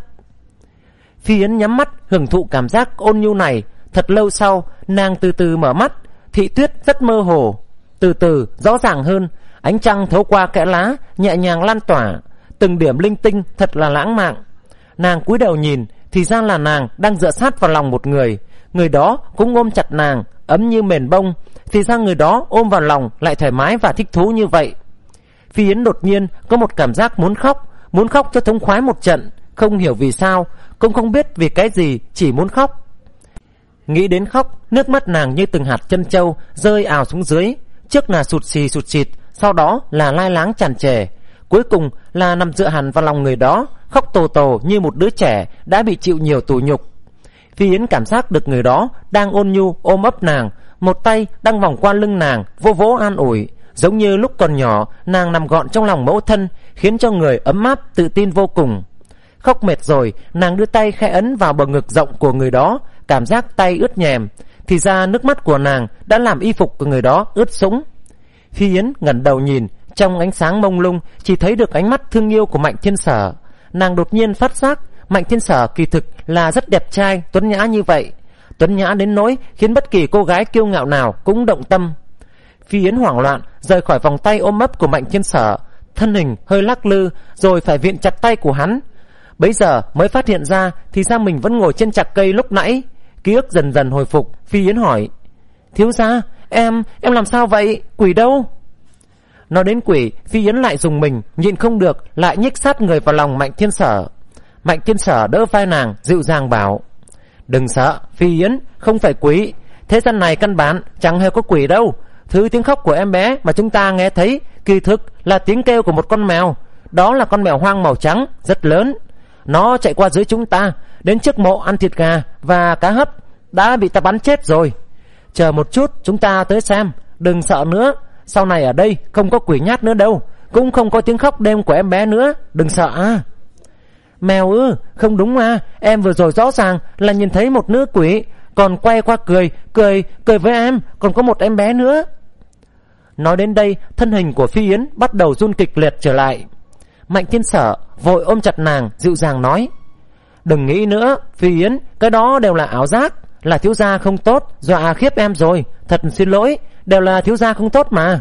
Phi Yến nhắm mắt hưởng thụ cảm giác ôn nhu này. Thật lâu sau, nàng từ từ mở mắt. Thị tuyết rất mơ hồ, từ từ rõ ràng hơn. Ánh trăng thấu qua kẽ lá, nhẹ nhàng lan tỏa, từng điểm linh tinh thật là lãng mạn. Nàng cúi đầu nhìn, thì ra là nàng đang dựa sát vào lòng một người. Người đó cũng ôm chặt nàng, ấm như mền bông. Thì ra người đó ôm vào lòng lại thoải mái và thích thú như vậy. Phi Yến đột nhiên có một cảm giác muốn khóc, muốn khóc cho thống khoái một trận. Không hiểu vì sao, cũng không biết vì cái gì, chỉ muốn khóc. Nghĩ đến khóc, nước mắt nàng như từng hạt chân châu rơi ào xuống dưới. Trước là sụt xì sụt xịt, sau đó là lai láng tràn trề, cuối cùng là nằm dựa hẳn vào lòng người đó, khóc tổ tổ như một đứa trẻ đã bị chịu nhiều tủi nhục. Phi Yến cảm giác được người đó đang ôn nhu ôm ấp nàng, một tay đang vòng qua lưng nàng, vô vỗ an ủi, giống như lúc còn nhỏ nàng nằm gọn trong lòng mẫu thân, khiến cho người ấm áp tự tin vô cùng. Khóc mệt rồi, nàng đưa tay khẽ ấn vào bờ ngực rộng của người đó, cảm giác tay ướt nhèm. Thì ra nước mắt của nàng đã làm y phục của người đó ướt sũng. Phi Yến ngẩng đầu nhìn, trong ánh sáng mông lung chỉ thấy được ánh mắt thương yêu của Mạnh Thiên Sở. Nàng đột nhiên phát giác Mạnh Thiên Sở kỳ thực là rất đẹp trai, tuấn nhã như vậy, tuấn nhã đến nỗi khiến bất kỳ cô gái kiêu ngạo nào cũng động tâm. Phi Yến hoảng loạn rời khỏi vòng tay ôm ấp của Mạnh Thiên Sở, thân hình hơi lắc lư, rồi phải viện chặt tay của hắn. Bấy giờ mới phát hiện ra thì ra mình vẫn ngồi trên chạc cây lúc nãy. Ký ức dần dần hồi phục. Phi Yến hỏi: thiếu gia, em, em làm sao vậy? Quỷ đâu? Nói đến quỷ, Phi Yến lại dùng mình, nhịn không được, lại nhích sát người vào lòng Mạnh Thiên Sở. Mạnh Thiên Sở đỡ vai nàng, dịu dàng bảo: đừng sợ, Phi Yến, không phải quỷ. Thế gian này căn bản chẳng hề có quỷ đâu. Thứ tiếng khóc của em bé mà chúng ta nghe thấy kỳ thực là tiếng kêu của một con mèo. Đó là con mèo hoang màu trắng, rất lớn. Nó chạy qua dưới chúng ta, đến trước mộ ăn thịt gà và cá hấp, đã bị ta bắn chết rồi. Chờ một chút, chúng ta tới xem. Đừng sợ nữa, sau này ở đây không có quỷ nhát nữa đâu, cũng không có tiếng khóc đêm của em bé nữa. Đừng sợ à. Mèo ư? Không đúng à, em vừa rồi rõ ràng là nhìn thấy một nữ quỷ, còn quay qua cười, cười, cười với em, còn có một em bé nữa. Nói đến đây, thân hình của Phi Yến bắt đầu run kịch liệt trở lại. Mạnh Thiên Sở vội ôm chặt nàng, dịu dàng nói: đừng nghĩ nữa, Phi Yến, cái đó đều là ảo giác. Là thiếu gia không tốt, dọa khiếp em rồi. Thật xin lỗi, đều là thiếu gia không tốt mà.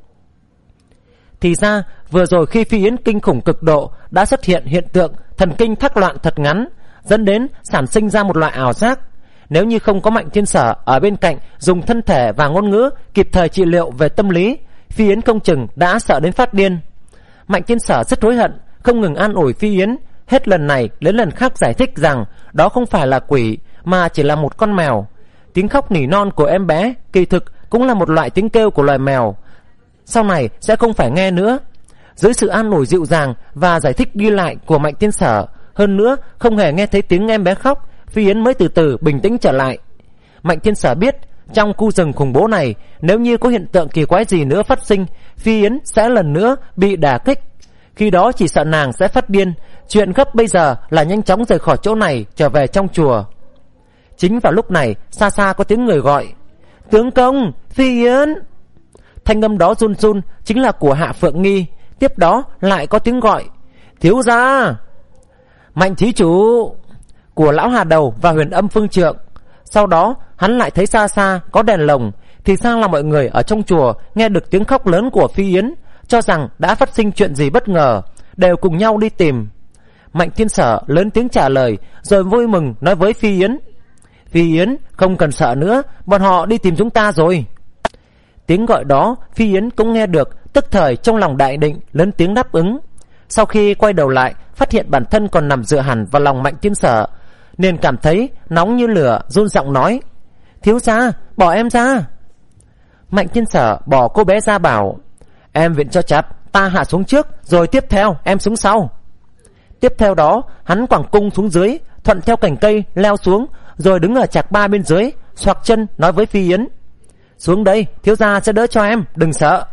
Thì ra vừa rồi khi Phi Yến kinh khủng cực độ, đã xuất hiện hiện tượng thần kinh thắc loạn thật ngắn, dẫn đến sản sinh ra một loại ảo giác. Nếu như không có Mạnh Thiên Sở ở bên cạnh dùng thân thể và ngôn ngữ kịp thời trị liệu về tâm lý, Phi Yến không chừng đã sợ đến phát điên. Mạnh Thiên Sở rất hối hận, không ngừng an ủi Phi Yến, hết lần này đến lần khác giải thích rằng đó không phải là quỷ, mà chỉ là một con mèo. Tiếng khóc nỉ non của em bé kỳ thực cũng là một loại tiếng kêu của loài mèo, sau này sẽ không phải nghe nữa. Dưới sự an ủi dịu dàng và giải thích ghi lại của Mạnh Thiên Sở, hơn nữa không hề nghe thấy tiếng em bé khóc, Phi Yến mới từ từ bình tĩnh trở lại. Mạnh Thiên Sở biết trong khu rừng khủng bố này, nếu như có hiện tượng kỳ quái gì nữa phát sinh, Phi Yến sẽ lần nữa bị đả kích. Khi đó chỉ sợ nàng sẽ phát điên. Chuyện gấp bây giờ là nhanh chóng rời khỏi chỗ này, trở về trong chùa. Chính vào lúc này, xa xa có tiếng người gọi: tướng công, Phi Yến. Thanh âm đó run run chính là của Hạ Phượng Nghi. Tiếp đó lại có tiếng gọi: thiếu gia. Mạnh thí chủ, của Lão Hà Đầu và Huyền Âm Phương Trượng. Sau đó hắn lại thấy xa xa có đèn lồng, thì sang là mọi người ở trong chùa nghe được tiếng khóc lớn của Phi Yến, cho rằng đã phát sinh chuyện gì bất ngờ, đều cùng nhau đi tìm. Mạnh Thiên Sở lớn tiếng trả lời, rồi vui mừng nói với Phi Yến: Phi Yến, không cần sợ nữa, bọn họ đi tìm chúng ta rồi. Tiếng gọi đó Phi Yến cũng nghe được, tức thời trong lòng đại định, lớn tiếng đáp ứng. sau khi quay đầu lại phát hiện bản thân còn nằm dựa hẳn vào lòng Mạnh Thiên Sở, nên cảm thấy nóng như lửa, run giọng nói: thiếu gia, bỏ em ra. Mạnh Thiên Sở bỏ cô bé ra bảo: em viện cho chặt, ta hạ xuống trước, rồi tiếp theo em xuống sau. Tiếp theo đó hắn quẳng cung xuống dưới, thuận theo cành cây leo xuống, rồi đứng ở chạc ba bên dưới, xoạc chân nói với Phi Yến: xuống đây, thiếu gia sẽ đỡ cho em, đừng sợ.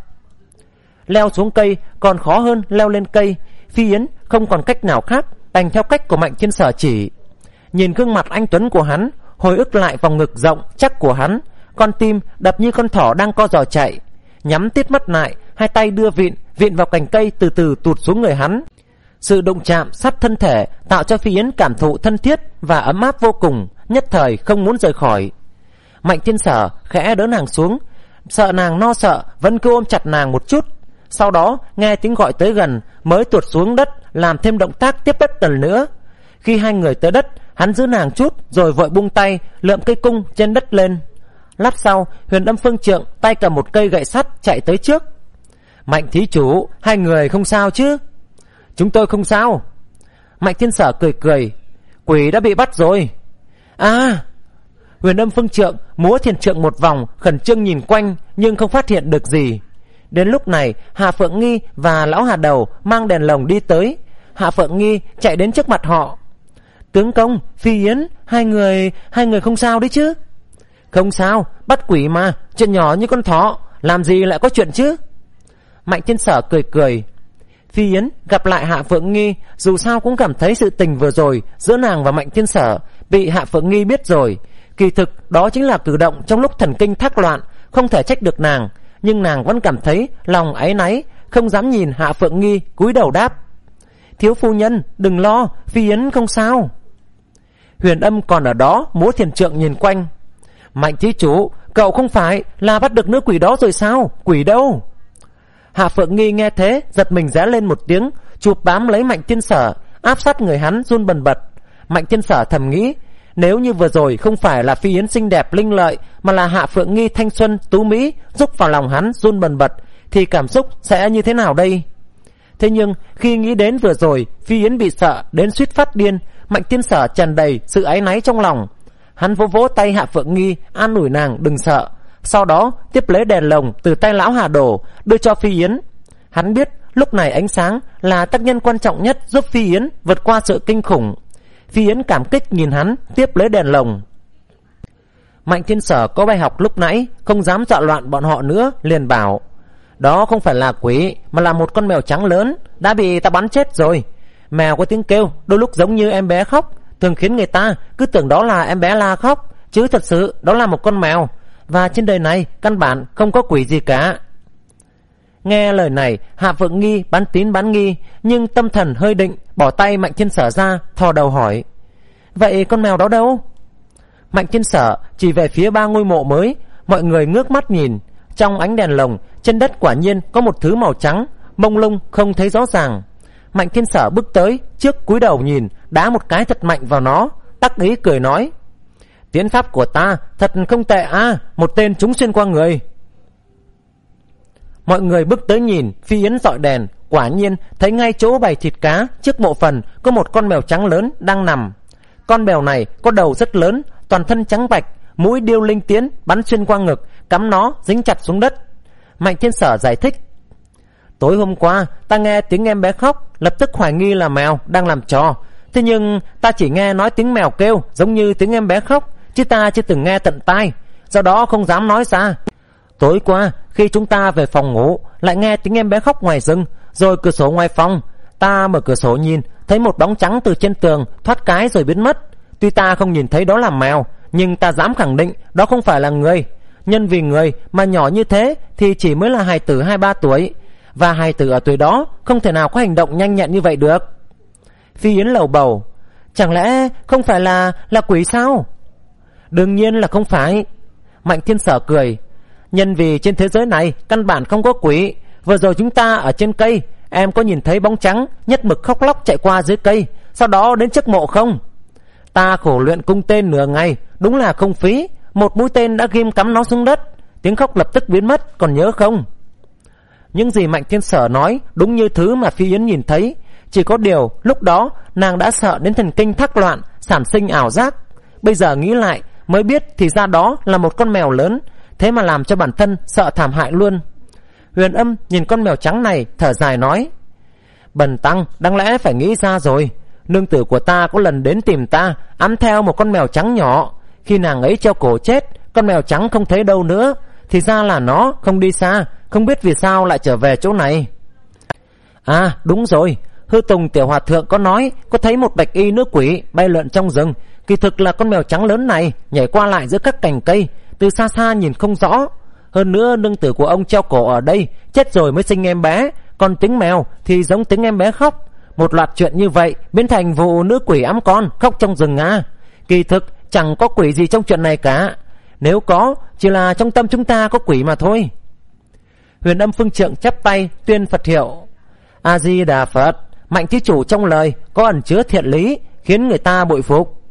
Leo xuống cây còn khó hơn leo lên cây. Phi Yến không còn cách nào khác, đành theo cách của Mạnh Thiên Sở chỉ. Nhìn gương mặt anh tuấn của hắn, hồi ức lại vòng ngực rộng chắc của hắn, con tim đập như con thỏ đang co giò chạy. Nhắm tít mắt lại, hai tay đưa vịn vịn vào cành cây, từ từ tụt xuống người hắn. Sự đụng chạm sát thân thể tạo cho Phi Yến cảm thụ thân thiết và ấm áp vô cùng, nhất thời không muốn rời khỏi. Mạnh Thiên Sở khẽ đỡ nàng xuống, sợ nàng no sợ vẫn cứ ôm chặt nàng một chút. Sau đó nghe tiếng gọi tới gần, mới tuột xuống đất làm thêm động tác tiếp đất lần nữa. Khi hai người tới đất, hắn giữ nàng chút rồi vội buông tay, lượm cây cung trên đất lên. Lát sau, Huyền Âm Phương Trượng tay cầm một cây gậy sắt chạy tới trước. Mạnh thí chủ, hai người không sao chứ? Chúng tôi không sao. Mạnh Thiên Sở cười cười: quỷ đã bị bắt rồi. À! Huyền Âm Phương Trượng múa thiền trượng một vòng, khẩn trương nhìn quanh nhưng không phát hiện được gì. Đến lúc này, Hạ Phượng Nghi và lão Hà Đầu mang đèn lồng đi tới. Hạ Phượng Nghi chạy đến trước mặt họ: tướng công, Phi Yến, hai người hai người không sao đấy chứ? Không sao, bắt quỷ mà, chuyện nhỏ như con thỏ, làm gì lại có chuyện chứ? Mạnh Thiên Sở cười cười. Phi Yến gặp lại Hạ Phượng Nghi, dù sao cũng cảm thấy sự tình vừa rồi giữa nàng và Mạnh Thiên Sở bị Hạ Phượng Nghi biết rồi. Kỳ thực đó chính là cử động trong lúc thần kinh thác loạn, không thể trách được nàng, nhưng nàng vẫn cảm thấy lòng áy náy, không dám nhìn Hạ Phượng Nghi, cúi đầu đáp: thiếu phu nhân, đừng lo, Phi Yến không sao. Huyền Âm còn ở đó múa thiền trượng nhìn quanh: Mạnh thí chủ, cậu không phải là bắt được nữ quỷ đó rồi sao? Quỷ đâu? Hạ Phượng Nghi nghe thế giật mình rẽ lên một tiếng, chụp bám lấy Mạnh Thiên Sở, áp sát người hắn run bần bật. Mạnh Thiên Sở thầm nghĩ, nếu như vừa rồi không phải là Phi Yến xinh đẹp linh lợi, mà là Hạ Phượng Nghi thanh xuân tú mỹ giúp vào lòng hắn run bần bật, thì cảm xúc sẽ như thế nào đây? Thế nhưng khi nghĩ đến vừa rồi Phi Yến bị sợ đến suýt phát điên, Mạnh Thiên Sở tràn đầy sự áy náy trong lòng. Hắn vỗ vỗ tay Hạ Phượng Nghi, an ủi nàng đừng sợ. Sau đó tiếp lấy đèn lồng từ tay lão Hà Đồ đưa cho Phi Yến. Hắn biết lúc này ánh sáng là tác nhân quan trọng nhất giúp Phi Yến vượt qua sự kinh khủng. Phi Yến cảm kích nhìn hắn, tiếp lấy đèn lồng. Mạnh Thiên Sở có bài học lúc nãy, không dám dọa loạn bọn họ nữa, liền bảo: đó không phải là quỷ, mà là một con mèo trắng lớn, đã bị ta bắn chết rồi. Mèo có tiếng kêu, đôi lúc giống như em bé khóc, thường khiến người ta cứ tưởng đó là em bé la khóc, chứ thật sự đó là một con mèo. Và trên đời này căn bản không có quỷ gì cả. Nghe lời này, Hạ Phượng Nghi bán tín bán nghi, nhưng tâm thần hơi định, bỏ tay Mạnh Thiên Sở ra, thò đầu hỏi: vậy con mèo đó đâu? Mạnh Thiên Sở chỉ về phía ba ngôi mộ mới. Mọi người ngước mắt nhìn, trong ánh đèn lồng, trên đất quả nhiên có một thứ màu trắng, mông lung không thấy rõ ràng. Mạnh Thiên Sở bước tới, trước cúi đầu nhìn, đá một cái thật mạnh vào nó, đắc ý cười nói: tiến pháp của ta thật không tệ à, một tên trúng xuyên qua người. Mọi người bước tới nhìn, Phi Yến dọi đèn, quả nhiên thấy ngay chỗ bày thịt cá trước mộ phần có một con mèo trắng lớn đang nằm. Con mèo này có đầu rất lớn, toàn thân trắng bạch, mũi điêu linh tiến bắn xuyên qua ngực, cắm nó dính chặt xuống đất. Mạnh Thiên Sở giải thích: tối hôm qua ta nghe tiếng em bé khóc, lập tức hoài nghi là mèo đang làm trò. Thế nhưng ta chỉ nghe nói tiếng mèo kêu giống như tiếng em bé khóc, chứ ta chưa từng nghe tận tai, do đó không dám nói ra. Tối qua khi chúng ta về phòng ngủ, lại nghe tiếng em bé khóc ngoài rừng, rồi cửa sổ ngoài phòng, ta mở cửa sổ nhìn, thấy một bóng trắng từ trên tường thoát cái rồi biến mất. Tuy ta không nhìn thấy đó là mèo, nhưng ta dám khẳng định đó không phải là người. Nhân vì người mà nhỏ như thế thì chỉ mới là hài tử hai ba tuổi, và hài tử ở tuổi đó không thể nào có hành động nhanh nhẹn như vậy được. Phi Yến lầu bầu: chẳng lẽ không phải là là quỷ sao? Đương nhiên là không phải. Mạnh Thiên Sở cười: nhân vì trên thế giới này căn bản không có quỷ. Vừa rồi chúng ta ở trên cây, em có nhìn thấy bóng trắng nhất mực khóc lóc chạy qua dưới cây, sau đó đến trước mộ không? Ta khổ luyện cung tên nửa ngày, đúng là không phí. Một mũi tên đã ghim cắm nó xuống đất, tiếng khóc lập tức biến mất, còn nhớ không? Những gì Mạnh Thiên Sở nói đúng như thứ mà Phi Yến nhìn thấy. Chỉ có điều lúc đó nàng đã sợ đến thần kinh thác loạn, sản sinh ảo giác. Bây giờ nghĩ lại mới biết thì ra đó là một con mèo lớn, thế mà làm cho bản thân sợ thảm hại luôn. Huyền Âm nhìn con mèo trắng này thở dài nói: Bần tăng đáng lẽ phải nghĩ ra rồi. Nương tử của ta có lần đến tìm ta, ẵm theo một con mèo trắng nhỏ. Khi nàng ấy treo cổ chết, con mèo trắng không thấy đâu nữa. Thì ra là nó không đi xa, không biết vì sao lại trở về chỗ này. À đúng rồi, Hư Tùng tiểu hòa thượng có nói có thấy một bạch y nữ quỷ bay lượn trong rừng. Kỳ thực là con mèo trắng lớn này nhảy qua lại giữa các cành cây, từ xa xa nhìn không rõ. Hơn nữa nương tử của ông treo cổ ở đây, chết rồi mới sinh em bé, còn tiếng mèo thì giống tiếng em bé khóc. Một loạt chuyện như vậy biến thành vụ nữ quỷ ẵm con khóc trong rừng à. Kỳ thực chẳng có quỷ gì trong chuyện này cả. Nếu có, chỉ là trong tâm chúng ta có quỷ mà thôi. Huyền Âm Phương Trượng chắp tay tuyên Phật hiệu. A Di Đà Phật. Mạnh thí chủ trong lời có ẩn chứa thiện lý, khiến người ta bội phục.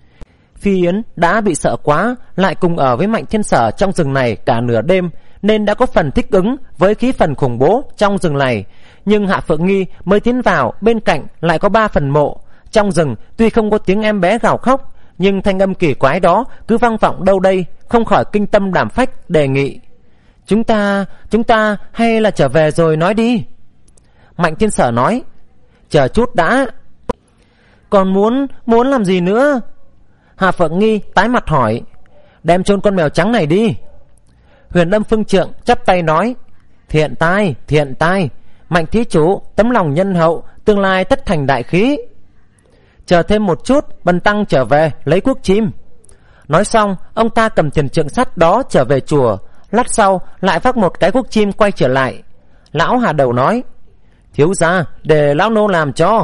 Phi Yến đã bị sợ quá, lại cùng ở với Mạnh Thiên Sở trong rừng này cả nửa đêm, nên đã có phần thích ứng với khí phần khủng bố trong rừng này. Nhưng Hạ Phượng Nghi mới tiến vào, bên cạnh lại có ba phần mộ. Trong rừng tuy không có tiếng em bé gào khóc, nhưng thanh âm kỳ quái đó cứ vang vọng đâu đây, không khỏi kinh tâm đảm phách, đề nghị: Chúng ta, chúng ta hay là trở về rồi nói đi. Mạnh Thiên Sở nói: Chờ chút đã. Còn muốn, muốn làm gì nữa? Hạ Phượng Nghi tái mặt hỏi: Đem chôn con mèo trắng này đi. Huyền Âm Phương Trượng chắp tay nói: Thiện tai, thiện tai. Mạnh thí chủ tấm lòng nhân hậu, tương lai tất thành đại khí. Chờ thêm một chút, bần tăng trở về lấy cuốc chim. Nói xong, ông ta cầm thiền trượng sắt đó trở về chùa. Lát sau lại vác một cái cuốc chim quay trở lại. Lão Hà Đầu nói: Thiếu gia, để lão nô làm cho.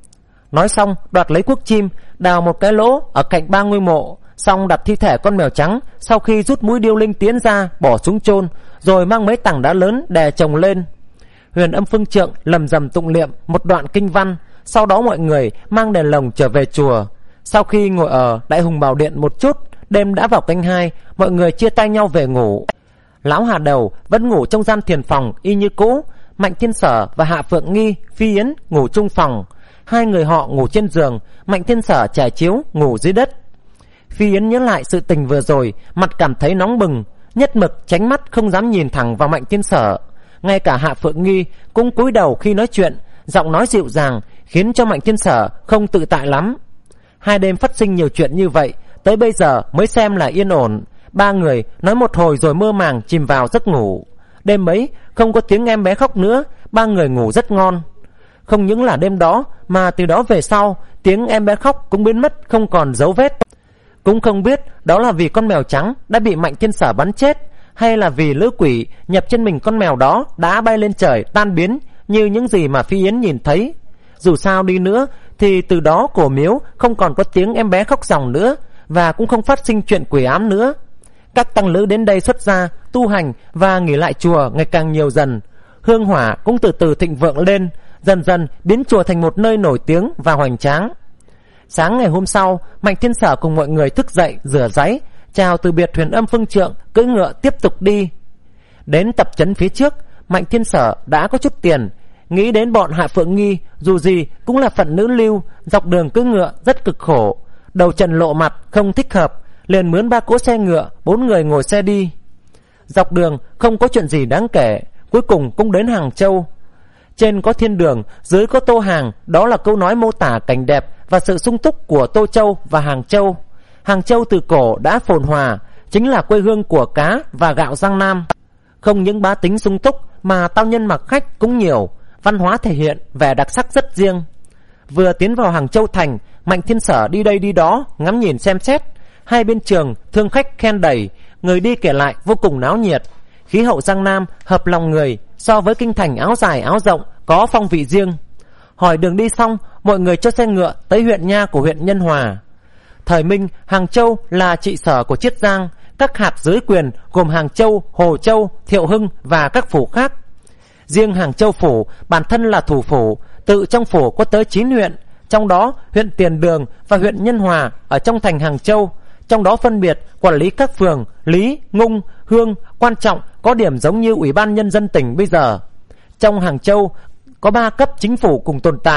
Nói xong đoạt lấy cuốc chim, đào một cái lỗ ở cạnh ba ngôi mộ, xong đặt thi thể con mèo trắng sau khi rút mũi điêu linh tiến ra, bỏ xuống chôn, rồi mang mấy tảng đá lớn đè chồng lên. Huyền Âm Phương Trượng lầm rầm tụng niệm một đoạn kinh văn. Sau đó mọi người mang đèn lồng trở về chùa. Sau khi ngồi ở Đại Hùng Bảo Điện một chút, đêm đã vào canh hai, mọi người chia tay nhau về ngủ. Lão Hà Đầu vẫn ngủ trong gian thiền phòng y như cũ. Mạnh Thiên Sở và Hạ Phượng Nghi, Phi Yến ngủ chung phòng. Hai người họ ngủ trên giường, Mạnh Thiên Sở trải chiếu ngủ dưới đất. Phi Yến nhớ lại sự tình vừa rồi, mặt cảm thấy nóng bừng, nhất mực tránh mắt không dám nhìn thẳng vào Mạnh Thiên Sở. Ngay cả Hạ Phượng Nghi cũng cúi đầu khi nói chuyện, giọng nói dịu dàng khiến cho Mạnh Thiên Sở không tự tại lắm. Hai đêm phát sinh nhiều chuyện như vậy, tới bây giờ mới xem là yên ổn. Ba người nói một hồi rồi mơ màng chìm vào giấc ngủ. Đêm ấy không có tiếng em bé khóc nữa, ba người ngủ rất ngon. Không những là đêm đó, mà từ đó về sau tiếng em bé khóc cũng biến mất không còn dấu vết. Cũng không biết đó là vì con mèo trắng đã bị Mạnh Thiên Sở bắn chết, hay là vì lữ quỷ nhập trên mình con mèo đó đã bay lên trời tan biến như những gì mà Phi Yến nhìn thấy. Dù sao đi nữa thì từ đó cổ miếu không còn có tiếng em bé khóc ròng nữa, và cũng không phát sinh chuyện quỷ ám nữa. Các tăng lữ đến đây xuất gia tu hành và nghỉ lại chùa ngày càng nhiều dần. Hương hỏa cũng từ từ thịnh vượng lên, dần dần biến chùa thành một nơi nổi tiếng và hoành tráng. Sáng ngày hôm sau, Mạnh Thiên Sở cùng mọi người thức dậy rửa ráy, chào từ biệt Huyền Âm Phương Trượng, cưỡi ngựa tiếp tục đi. Đến tập trấn phía trước, Mạnh Thiên Sở đã có chút tiền, nghĩ đến bọn Hạ Phượng Nghi dù gì cũng là phận nữ lưu, dọc đường cưỡi ngựa rất cực khổ, đầu trần lộ mặt không thích hợp, liền mướn ba cỗ xe ngựa, bốn người ngồi xe đi. Dọc đường không có chuyện gì đáng kể, cuối cùng cũng đến Hàng Châu. Trên có thiên đường, dưới có Tô Hàng, đó là câu nói mô tả cảnh đẹp và sự sung túc của Tô Châu và Hàng Châu. Hàng Châu từ cổ đã phồn hòa, chính là quê hương của cá và gạo Giang Nam. Không những bá tính sung túc mà tao nhân mặc khách cũng nhiều, văn hóa thể hiện vẻ đặc sắc rất riêng. Vừa tiến vào Hàng Châu thành, Mạnh Thiên Sở đi đây đi đó ngắm nhìn xem xét. Hai bên trường thương khách khen đầy, người đi kể lại vô cùng náo nhiệt. Khí hậu Giang Nam hợp lòng người, so với kinh thành áo dài áo rộng có phong vị riêng. Hỏi đường đi xong, mọi người cho xe ngựa tới huyện nha của huyện Nhân Hòa. Thời Minh, Hàng Châu là trị sở của Chiết Giang, các hạt dưới quyền gồm Hàng Châu, Hồ Châu, Thiệu Hưng và các phủ khác. Riêng Hàng Châu phủ bản thân là thủ phủ, tự trong phủ có tới chín huyện, trong đó huyện Tiền Đường và huyện Nhân Hòa ở trong thành Hàng Châu. Trong đó phân biệt quản lý các phường Lý, Ngung, Hương, quan trọng có điểm giống như Ủy ban Nhân dân tỉnh bây giờ. Trong Hàng Châu có ba cấp chính phủ cùng tồn tại,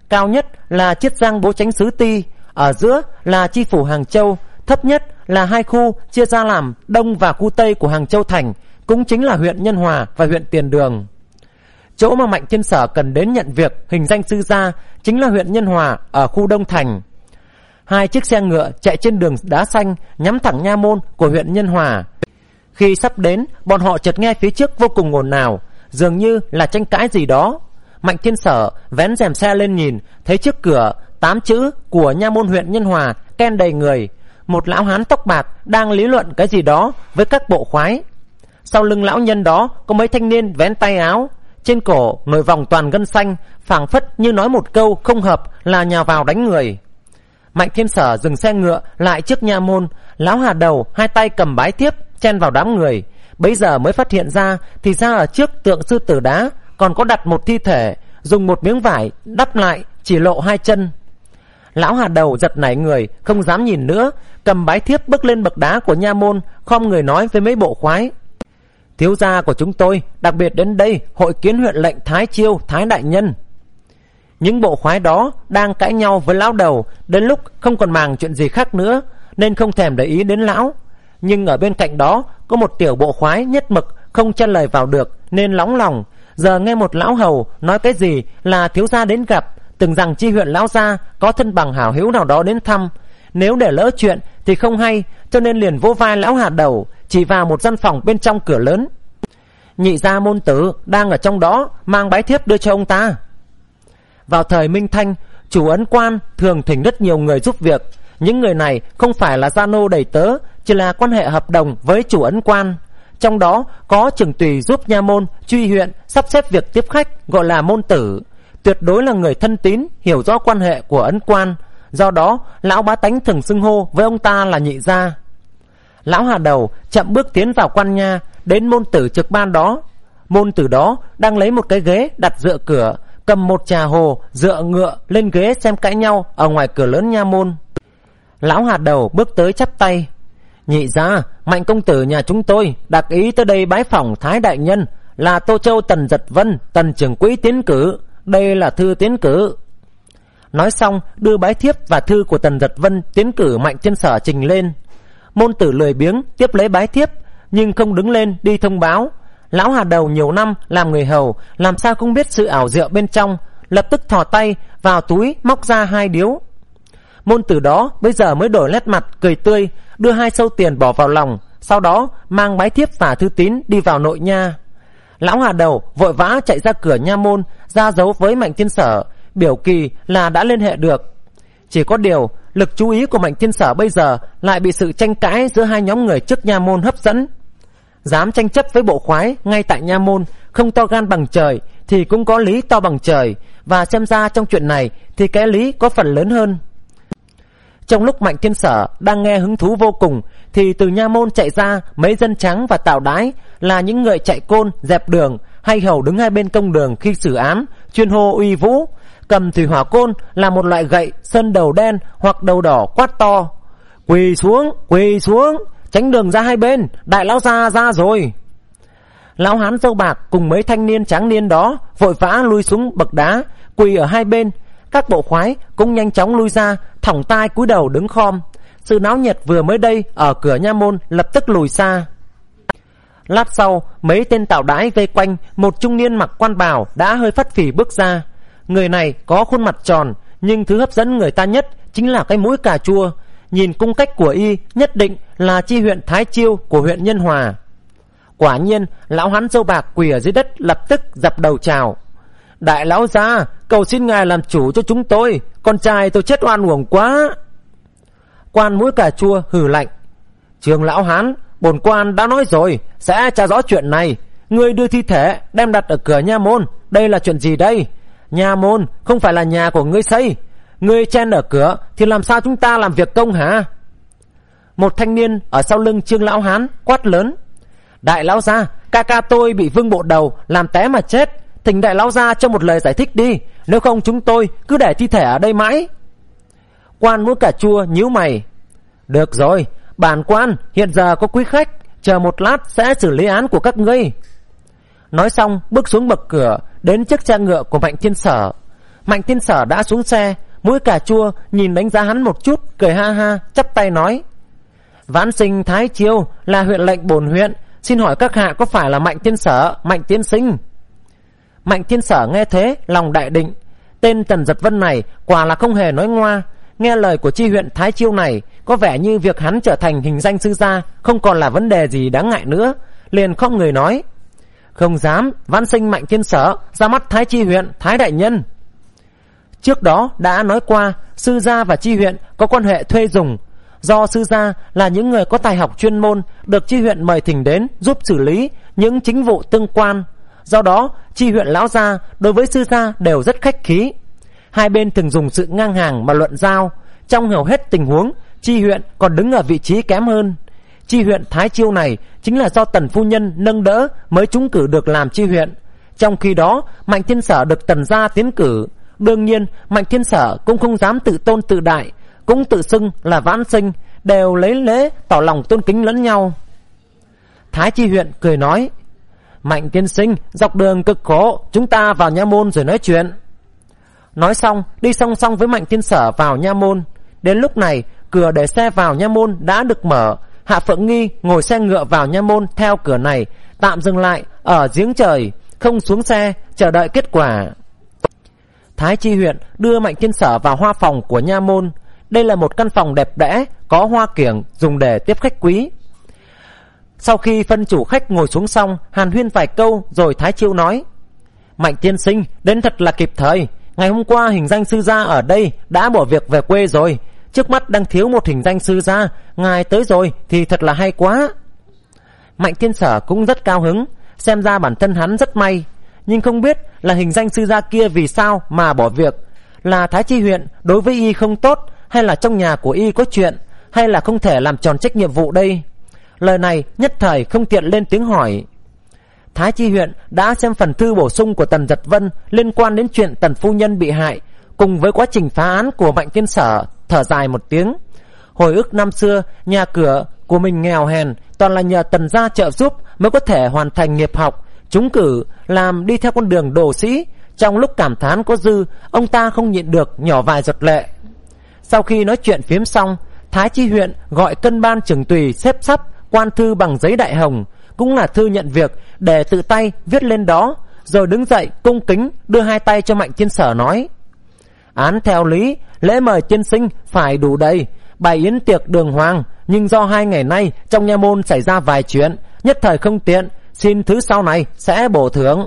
cao nhất là Chiết Giang Bố Chánh Sứ Ti, ở giữa là Chi Phủ Hàng Châu, thấp nhất là hai khu chia ra làm Đông và khu Tây của Hàng Châu thành, cũng chính là huyện Nhân Hòa và huyện Tiền Đường. Chỗ mà Mạnh Thiên Sở cần đến nhận việc hình danh sư gia chính là huyện Nhân Hòa ở khu Đông thành. Hai chiếc xe ngựa chạy trên đường đá xanh nhắm thẳng nha môn của huyện Nhân Hòa. Khi sắp đến, bọn họ chợt nghe phía trước vô cùng ồn ào, dường như là tranh cãi gì đó. Mạnh Thiên Sở vén rèm xe lên nhìn, thấy trước cửa tám chữ của nha môn huyện Nhân Hòa ken đầy người. Một lão hán tóc bạc đang lý luận cái gì đó với các bộ khoái. Sau lưng lão nhân đó có mấy thanh niên vén tay áo, trên cổ nổi vòng toàn gân xanh, phảng phất như nói một câu không hợp là nhào vào đánh người. Mạnh Thiên Sở dừng xe ngựa lại trước nha môn. Lão Hà Đầu hai tay cầm bái thiếp chen vào đám người. Bấy giờ mới phát hiện ra, thì ra ở trước tượng sư tử đá còn có đặt một thi thể, dùng một miếng vải đắp lại, chỉ lộ hai chân. Lão Hà Đầu giật nảy người, không dám nhìn nữa, cầm bái thiếp bước lên bậc đá của nha môn, khom người nói với mấy bộ khoái: thiếu gia của chúng tôi đặc biệt đến đây hội kiến huyện lệnh Thái Chiêu Thái đại nhân. Những bộ khoái đó đang cãi nhau với lão Đầu, đến lúc không còn màng chuyện gì khác nữa nên không thèm để ý đến lão. Nhưng ở bên cạnh đó có một tiểu bộ khoái nhất mực không chen lời vào được nên nóng lòng. Giờ nghe một lão hầu nói cái gì là thiếu gia đến gặp, tưởng rằng chi huyện lão gia có thân bằng hảo hữu nào đó đến thăm, nếu để lỡ chuyện thì không hay, cho nên liền vỗ vai lão Hà Đầu, chỉ vào một gian phòng bên trong cửa lớn: nhị gia môn tử đang ở trong đó, mang bái thiếp đưa cho ông ta. Vào thời Minh Thanh, chủ ấn quan thường thỉnh rất nhiều người giúp việc. Những người này không phải là gia nô đầy tớ, chỉ là quan hệ hợp đồng với chủ ấn quan. Trong đó có trưởng tùy giúp nha môn truy huyện sắp xếp việc tiếp khách, gọi là môn tử, tuyệt đối là người thân tín, hiểu rõ quan hệ của ấn quan. Do đó lão bá tánh thường xưng hô với ông ta là nhị gia. Lão Hà Đầu chậm bước tiến vào quan nha, đến môn tử trực ban đó. Môn tử đó đang lấy một cái ghế đặt dựa cửa, cầm một trà hồ dựa ngựa lên ghế xem cãi nhau ở ngoài cửa lớn nha môn. Lão Hà Đầu bước tới chắp tay: nhị gia, Mạnh công tử nhà chúng tôi đặc ý tới đây bái phỏng Thái đại nhân, là Tô Châu Tần Giật Vân, Tần trưởng quỹ tiến cử. Đây là thư tiến cử. Nói xong đưa bái thiếp và thư của Tần Giật Vân tiến cử Mạnh Thiên Sở trình lên. Môn tử lười biếng tiếp lấy bái thiếp, nhưng không đứng lên đi thông báo. Lão Hà Đầu nhiều năm làm người hầu, làm sao không biết sự ảo diệu bên trong, lập tức thò tay vào túi móc ra hai điếu. Môn tử đó bây giờ mới đổi nét mặt cười tươi, đưa hai sâu tiền bỏ vào lòng, sau đó mang bái thiếp và thư tín đi vào nội nha. Lão Hà Đầu vội vã chạy ra cửa nha môn, ra dấu với Mạnh Thiên Sở, biểu kỳ là đã liên hệ được. Chỉ có điều lực chú ý của Mạnh Thiên Sở bây giờ lại bị sự tranh cãi giữa hai nhóm người trước nha môn hấp dẫn. Dám tranh chấp với bộ khoái ngay tại nha môn, không to gan bằng trời thì cũng có lý to bằng trời, và xem ra trong chuyện này thì cái lý có phần lớn hơn. Trong lúc Mạnh Thiên Sở đang nghe hứng thú vô cùng, thì từ nha môn chạy ra mấy dân trắng và tào đái, là những người chạy côn dẹp đường hay hầu đứng hai bên công đường khi xử án, chuyên hô uy vũ. Cầm thủy hỏa côn là một loại gậy sơn đầu đen hoặc đầu đỏ, quát to: quỳ xuống, quỳ xuống, tránh đường ra hai bên, đại lão gia ra rồi. Lão hán dâu bạc cùng mấy thanh niên tráng niên đó vội vã lui xuống bậc đá, quỳ ở hai bên. Các bộ khoái cũng nhanh chóng lui ra, thõng tai cúi đầu đứng khom. Sự náo nhiệt vừa mới đây ở cửa nha môn lập tức lùi xa. Lát sau, mấy tên tào đái vây quanh một trung niên mặc quan bào đã hơi phất phì bước ra. Người này có khuôn mặt tròn, nhưng thứ hấp dẫn người ta nhất chính là cái mũi cà chua. Nhìn cung cách của y nhất định là chi huyện Thái Chiêu của huyện Nhân Hòa. Quả nhiên lão hán dâu bạc quỳ ở dưới đất lập tức dập đầu chào: đại lão gia, cầu xin ngài làm chủ cho chúng tôi, con trai tôi chết oan uổng quá. Quan mũi cà chua hừ lạnh: Trường lão hán, bổn quan đã nói rồi sẽ tra rõ chuyện này. Ngươi đưa thi thể đem đặt ở cửa nha môn, đây là chuyện gì đây? Nha môn không phải là nhà của ngươi xây, ngươi chen ở cửa thì làm sao chúng ta làm việc công hả? Một thanh niên ở sau lưng Trương lão hán quát lớn: đại lão gia, ca ca tôi bị vương bộ đầu làm té mà chết, thỉnh đại lão gia cho một lời giải thích đi, nếu không chúng tôi cứ để thi thể ở đây mãi. Quan mũi cà chua nhíu mày: được rồi, bản quan hiện giờ có quý khách, chờ một lát sẽ xử lý án của các ngươi. Nói xong bước xuống bậc cửa, đến chiếc xe ngựa của Mạnh Thiên Sở. Mạnh Thiên Sở đã xuống xe, mũi cà chua nhìn đánh giá hắn một chút, cười ha ha, chắp tay nói: Vãn sinh Thái Chiêu là huyện lệnh bổn huyện, xin hỏi các hạ có phải là Mạnh Thiên Sở, Mạnh tiên sinh? Mạnh Thiên Sở nghe thế lòng đại định, tên Tần Giật Vân này quả là không hề nói ngoa. Nghe lời của chi huyện Thái Chiêu này, có vẻ như việc hắn trở thành hình danh sư gia không còn là vấn đề gì đáng ngại nữa, liền không người nói: Không dám, vãn sinh Mạnh Thiên Sở ra mắt Thái Chi huyện Thái đại nhân. Trước đó đã nói qua, sư gia và chi huyện có quan hệ thuê dùng. Do sư gia là những người có tài học chuyên môn, được chi huyện mời thỉnh đến giúp xử lý những chính vụ tương quan. Do đó chi huyện lão gia đối với sư gia đều rất khách khí. Hai bên thường dùng sự ngang hàng mà luận giao. Trong hầu hết tình huống, chi huyện còn đứng ở vị trí kém hơn. Chi huyện Thái Chiêu này chính là do Tần phu nhân nâng đỡ mới trúng cử được làm chi huyện. Trong khi đó Mạnh Thiên Sở được Tần gia tiến cử. Đương nhiên Mạnh Thiên Sở cũng không dám tự tôn tự đại, cũng tự xưng là vãn sinh, đều lấy lễ tỏ lòng tôn kính lẫn nhau. Thái Chi huyện cười nói: Mạnh tiên sinh, dọc đường cực khổ, chúng ta vào nha môn rồi nói chuyện. Nói xong đi song song với Mạnh Thiên Sở vào nha môn. Đến lúc này cửa để xe vào nha môn đã được mở. Hạ Phượng Nghi ngồi xe ngựa vào nha môn theo cửa này, tạm dừng lại ở giếng trời, không xuống xe chờ đợi kết quả. Thái Chi huyện đưa Mạnh Thiên Sở vào hoa phòng của nha môn. Đây là một căn phòng đẹp đẽ, có hoa kiểng dùng để tiếp khách quý. Sau khi phân chủ khách ngồi xuống xong, hàn huyên vài câu rồi Thái Chiêu nói: Mạnh tiên sinh đến thật là kịp thời. Ngày hôm qua hình danh sư gia ở đây đã bỏ việc về quê rồi, trước mắt đang thiếu một hình danh sư gia, ngài tới rồi thì thật là hay quá. Mạnh Thiên Sở cũng rất cao hứng, xem ra bản thân hắn rất may. Nhưng không biết là hình danh sư gia kia vì sao mà bỏ việc. Là Thái Chi huyện đối với y không tốt, hay là trong nhà của y có chuyện, hay là không thể làm tròn trách nhiệm vụ đây? Lời này nhất thời không tiện lên tiếng hỏi. Thái Chi huyện đã xem phần thư bổ sung của Tần Giật Vân liên quan đến chuyện Tần phu nhân bị hại, cùng với quá trình phá án của Mạnh Thiên Sở, thở dài một tiếng. Hồi ức năm xưa, nhà cửa của mình nghèo hèn, toàn là nhờ Tần gia trợ giúp mới có thể hoàn thành nghiệp học, trúng cử làm đi theo con đường đồ sĩ. Trong lúc cảm thán có dư, ông ta không nhịn được nhỏ vài giọt lệ. Sau khi nói chuyện phiếm xong, Thái Chi huyện gọi cân ban trưởng tùy xếp sắp quan thư bằng giấy đại hồng, cũng là thư nhận việc, để tự tay viết lên đó, rồi đứng dậy cung kính đưa hai tay cho Mạnh Thiên Sở nói: Án theo lý, lễ mời tiên sinh phải đủ đầy, bày yến tiệc đường hoàng, nhưng do hai ngày nay trong nha môn xảy ra vài chuyện, nhất thời không tiện, xin thứ sau này sẽ bổ thưởng.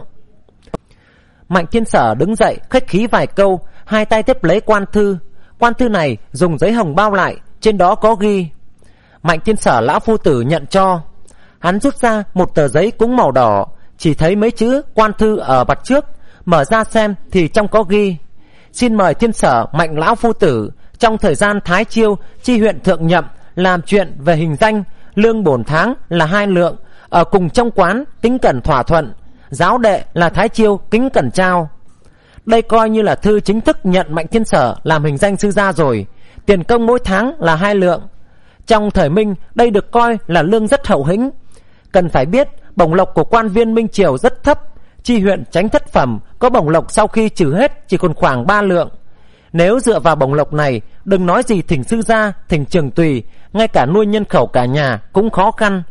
Mạnh Thiên Sở đứng dậy khách khí vài câu, hai tay tiếp lấy quan thư. Quan thư này dùng giấy hồng bao lại, trên đó có ghi: Mạnh Thiên Sở lão phu tử nhận cho. Hắn rút ra một tờ giấy cũng màu đỏ, chỉ thấy mấy chữ quan thư ở mặt trước, mở ra xem thì trong có ghi: Xin mời Thiên Sở Mạnh lão phu tử trong thời gian Thái Chiêu chi huyện thượng nhậm làm chuyện về hình danh, lương bổn tháng là hai lượng, ở cùng trong quán kính cẩn thỏa thuận, giáo đệ là Thái Chiêu kính cẩn trao. Đây coi như là thư chính thức nhận Mạnh Thiên Sở làm hình danh sư gia rồi. Tiền công mỗi tháng là hai lượng. Trong thời Minh, đây được coi là lương rất hậu hĩnh. Cần phải biết bổng lộc của quan viên Minh Triều rất thấp. Chi huyện Chánh Thất Phẩm có bổng lộc sau khi trừ hết chỉ còn khoảng ba lượng. Nếu dựa vào bổng lộc này, đừng nói gì thỉnh sư gia, thỉnh trường tùy, ngay cả nuôi nhân khẩu cả nhà cũng khó khăn.